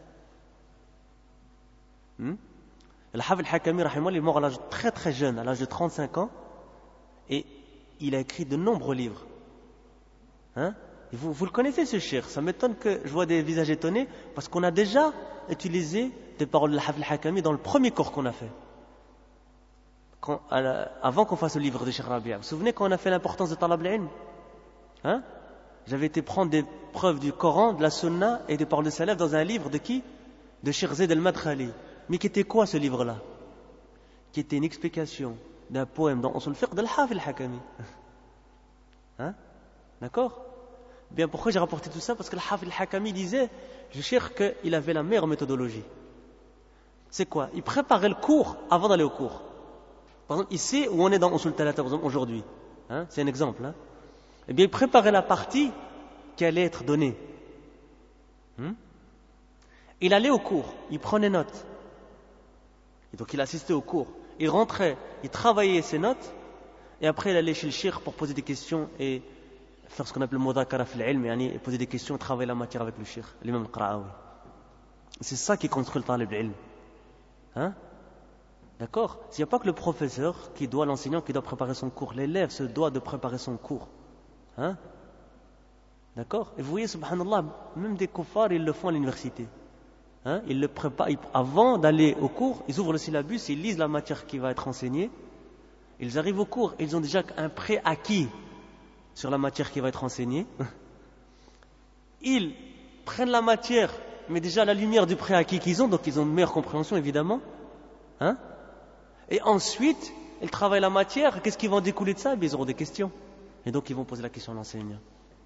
Hmm? Al-Hafid Al-Hakami, rahimahullah, il est mort à l'âge très très jeune, à l'âge de trente-cinq ans, et il a écrit de nombreux livres. Hein? Et vous, vous le connaissez ce cheikh. Ça m'étonne que je vois des visages étonnés parce qu'on a déjà utilisé des paroles de l'Hafid al-Hakami dans le premier cours qu'on a fait. Quand, la, avant qu'on fasse le livre de Cheikh Rabia. Vous vous souvenez quand on a fait l'importance de Talab al-Ilm? Hein? J'avais été prendre des preuves du Coran, de la Sunna et des paroles de Salaf dans un livre de qui? De Cheikh Zayd al-Madkhali. Mais qui était quoi ce livre-là? Qui était une explication d'un poème dans Usul al-Fiqh de l'Hafid al-Hakami. Hein? D'accord? Bien, pourquoi j'ai rapporté tout ça? Parce que l'Hafid al-Hakami disait, le cheikh, qu'il avait la meilleure méthodologie. C'est quoi? Il préparait le cours avant d'aller au cours. Par exemple, ici où on est dans Usul al-Thalatha, par exemple, aujourd'hui, hein? C'est un exemple, hein? Eh bien, il préparait la partie qui allait être donnée. Hmm? Il allait au cours, il prenait notes. Et donc, il assistait au cours. Il rentrait, il travaillait ses notes, et après, il allait chez le cheikh pour poser des questions et faire ce qu'on appelle le mudhakara fil ilm, et poser des questions, travailler la matière avec le cheikh, l'imam al-Qara'awi. C'est ça qui construit le talib al-ilm. Hein? D'accord? Il n'y a pas que le professeur qui doit, l'enseignant qui doit préparer son cours. L'élève se doit de préparer son cours. Hein? D'accord? Et vous voyez, subhanallah, même des kuffars, ils le font à l'université. Hein? Ils le préparent. Ils, avant d'aller au cours, ils ouvrent le syllabus, ils lisent la matière qui va être enseignée. Ils arrivent au cours, ils ont déjà un préacquis sur la matière qui va être enseignée. Ils prennent la matière, mais déjà à la lumière du préacquis qu'ils ont, donc ils ont une meilleure compréhension, évidemment. Hein? Et ensuite, ils travaillent la matière. Qu'est-ce qui va en découler de ça? Eh bien, ils auront des questions. Et donc, ils vont poser la question à l'enseignant.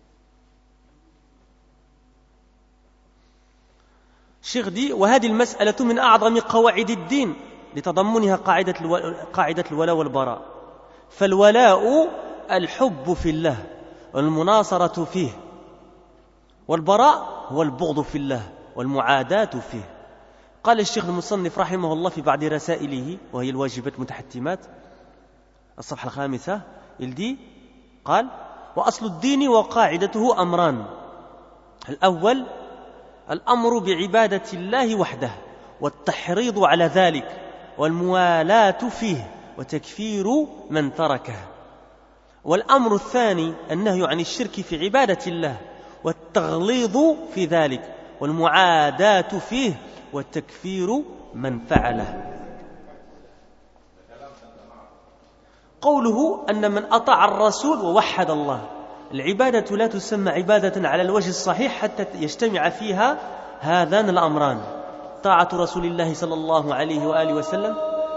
الشيخ دي وهذه المسألة من أعظم قواعد الدين لتضمنها قاعدة قاعدة الولاء والبراء فالولاء الحب في الله والمناصرة فيه والبراء هو البغض في الله والمعاداة فيه. قال الشيخ المصنف رحمه الله في بعض رسائله وهي الواجبات المتحتمات الصفحة الخامسة il dit قال وأصل الدين وقاعدته أمران الأول الأمر بعبادة الله وحده والتحريض على ذلك والموالاة فيه وتكفير من تركه والأمر الثاني النهي عن الشرك في عبادة الله والتغليظ في ذلك والمعاداة فيه وتكفير من فعله. قوله أن من أطاع الرسول ووحد الله العبادة لا تسمى عبادة على الوجه الصحيح حتى يجتمع فيها هذان الأمران طاعة رسول الله صلى الله عليه وآله وسلم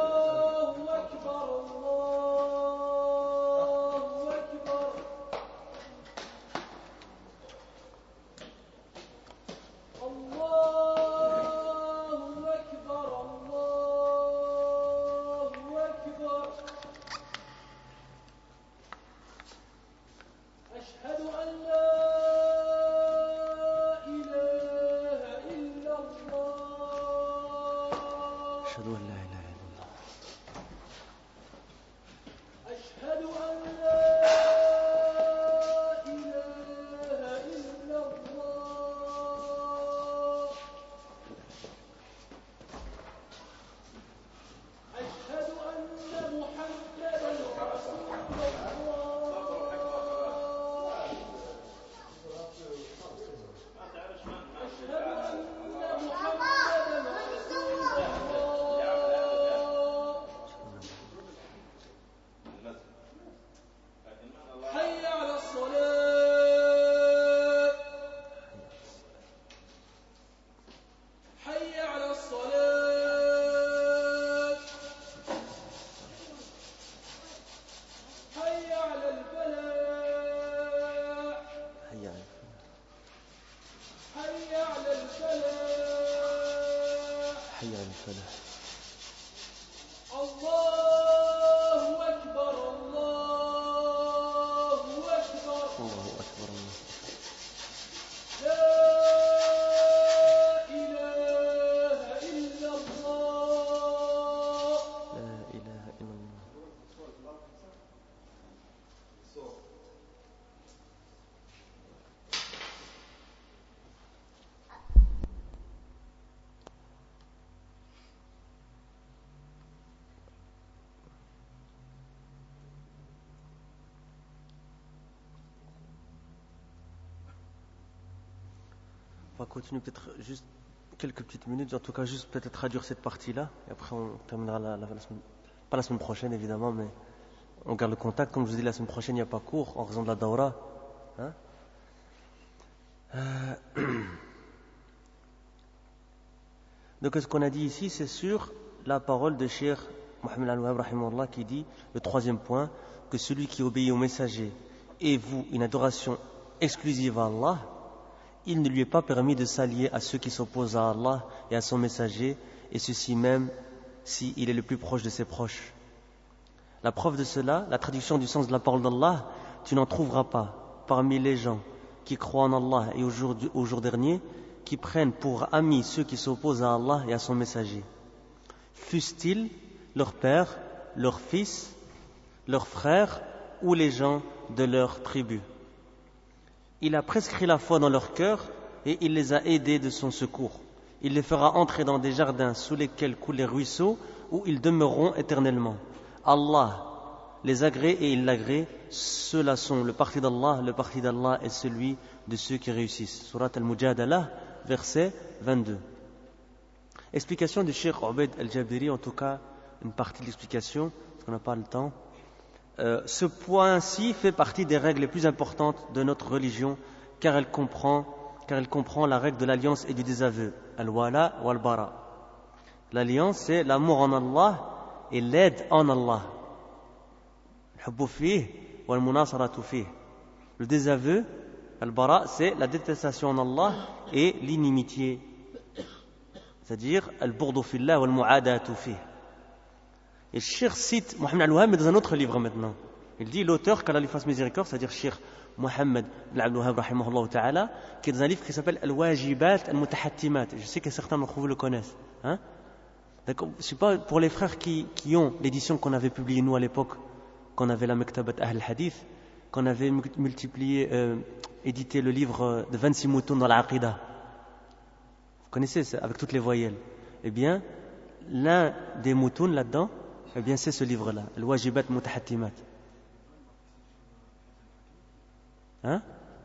أشهد أن لا إله إلا الله أشهد أن لا إله إلا الله أشهد أن محمدا رسول الله أشهد أن محمدا رسول الله حي على الصلاة حي على الصلاة حي على الفلاح حي على حي على الفلاح حي على الفلاح الله أكبر الله أكبر الله أكبر الله لا إله إلا الله لا إله إلا الله va continuer peut-être juste quelques petites minutes, en tout cas juste peut-être traduire cette partie-là, et après on terminera la, la, la semaine, pas la semaine prochaine évidemment, mais on garde le contact. Comme je vous dis, la semaine prochaine il n'y a pas cours en raison de la Dawra. Hein euh... Donc ce qu'on a dit ici, c'est sur la parole de Cheikh Mohamed Al-Wahhab rahimahullah qui dit, le troisième point, que celui qui obéit au messager et voue une adoration exclusive à Allah, il ne lui est pas permis de s'allier à ceux qui s'opposent à Allah et à son messager, et ceci même s'il est le plus proche de ses proches. La preuve de cela, la traduction du sens de la parole d'Allah, tu n'en trouveras pas parmi les gens qui croient en Allah et au jour, au jour dernier, qui prennent pour amis ceux qui s'opposent à Allah et à son messager, fussent-ils leur père, leur fils, leurs frères ou les gens de leur tribu. Il a prescrit la foi dans leur cœur et il les a aidés de son secours. Il les fera entrer dans des jardins sous lesquels coulent les ruisseaux où ils demeureront éternellement. Allah les agrée et il l'agrée. Ceux-là sont le parti d'Allah. Le parti d'Allah est celui de ceux qui réussissent. Surat Al-Mujadala, verset vingt-deux. Explication du Cheikh Ubayd Al-Jabiri, en tout cas une partie de l'explication, parce qu'on n'a pas le temps. Euh, ce point-ci fait partie des règles les plus importantes de notre religion, car elle comprend, car elle comprend la règle de l'alliance et du désaveu. Al-Wala wal-Bara. L'alliance, c'est l'amour en Allah et l'aide en Allah. Al-Hubbu fih wal-Munasaratu fih. Le désaveu, Al-Bara, c'est la détestation en Allah et l'inimitié. C'est-à-dire, Al-Burdu fillah wal-Mu'adatu fih. Et Cheikh cite Mohamed Al-Wahhab, mais dans un autre livre maintenant. Il dit l'auteur qu'Allah lui fasse miséricorde, c'est-à-dire Cheikh Mohamed Al-Wahhab rahimahullah ta'ala, qui est dans un livre qui s'appelle Al-Wajibat Al-Mutahattimat. Je sais que certains d'entre vous le connaissent. Hein? D'accord. Je sais pas, pour les frères qui, qui ont l'édition qu'on avait publiée nous à l'époque, qu'on avait la Mektabat Ahl Hadith, qu'on avait multiplié, euh, édité le livre de vingt-six moutons dans l'Aqidah. Vous connaissez ça, avec toutes les voyelles. Eh bien, l'un des moutons là-dedans, eh bien, c'est ce livre-là, Al-Wajibat Mutahattimat. Hein?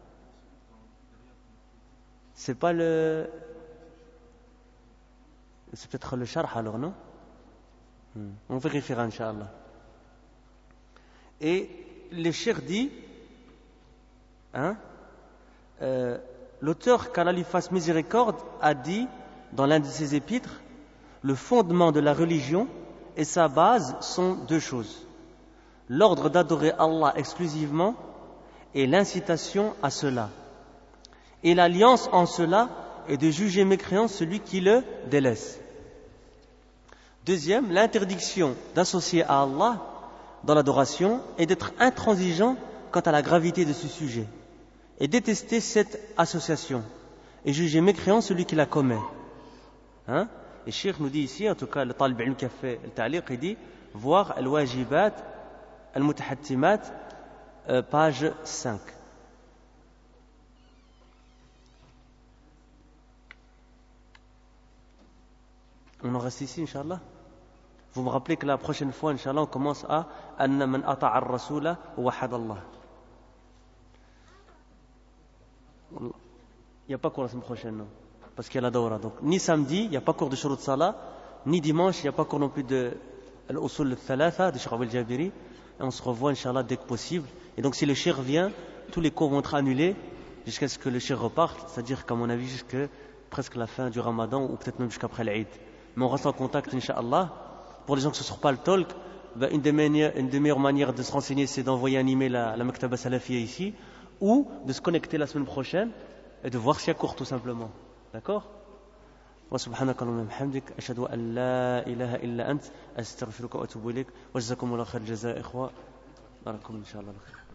C'est pas le. C'est peut-être le Sharh alors, non? hmm. On vérifiera, Inch'Allah. Et le Cheikh dit, hein, euh, l'auteur qu'Allah lui fasse miséricorde a dit dans l'un de ses épîtres, le fondement de la religion et sa base sont deux choses. L'ordre d'adorer Allah exclusivement et l'incitation à cela. Et l'alliance en cela est de juger mécréant celui qui le délaisse. Deuxième, l'interdiction d'associer à Allah dans l'adoration et d'être intransigeant quant à la gravité de ce sujet. Et détester cette association et juger mécréant celui qui la commet. Hein? Et Cheikh nous dit ici, en tout cas le Talib al-Ilm qui a fait le ta'liq, il dit voir al-Wajibat al-Mutahattimat, euh, page cinq. On en reste ici, Inch'Allah. Vous me rappelez que la prochaine fois, Inch'Allah, on commence à Anna man ata'a ar-rasula wa wahadallah. Il n'y a pas cours la semaine prochaine, non? Parce qu'il y a la Dawra. Donc, ni samedi, il n'y a pas cours de Shurut Salah, ni dimanche, il n'y a pas cours non plus de Al-Usul al-Thalatha de Cheikh Ubayd Al-Jabiri. Et on se revoit, Inch'Allah, dès que possible. Et donc, si le Cheikh vient, tous les cours vont être annulés jusqu'à ce que le Cheikh reparte, c'est-à-dire, qu'à mon avis, jusqu'à presque la fin du Ramadan ou peut-être même jusqu'après l'Aïd. Mais on reste en contact, Inch'Allah. Pour les gens qui ne sont pas le talk, ben une, des meilleures, une des meilleures manières de se renseigner, c'est d'envoyer un email à la Maktaba Salafiyya ici, ou de se connecter la semaine prochaine et de voir s'il y a cours tout simplement. D'accord? Wa subhanaka Allahumma wa bihamdik, ashhadu an la ilaha illa ant, astaghfiruka wa atubu ilayk, wa jazakumullahu khair jazaa ikhwa. Barakallahu inshallah.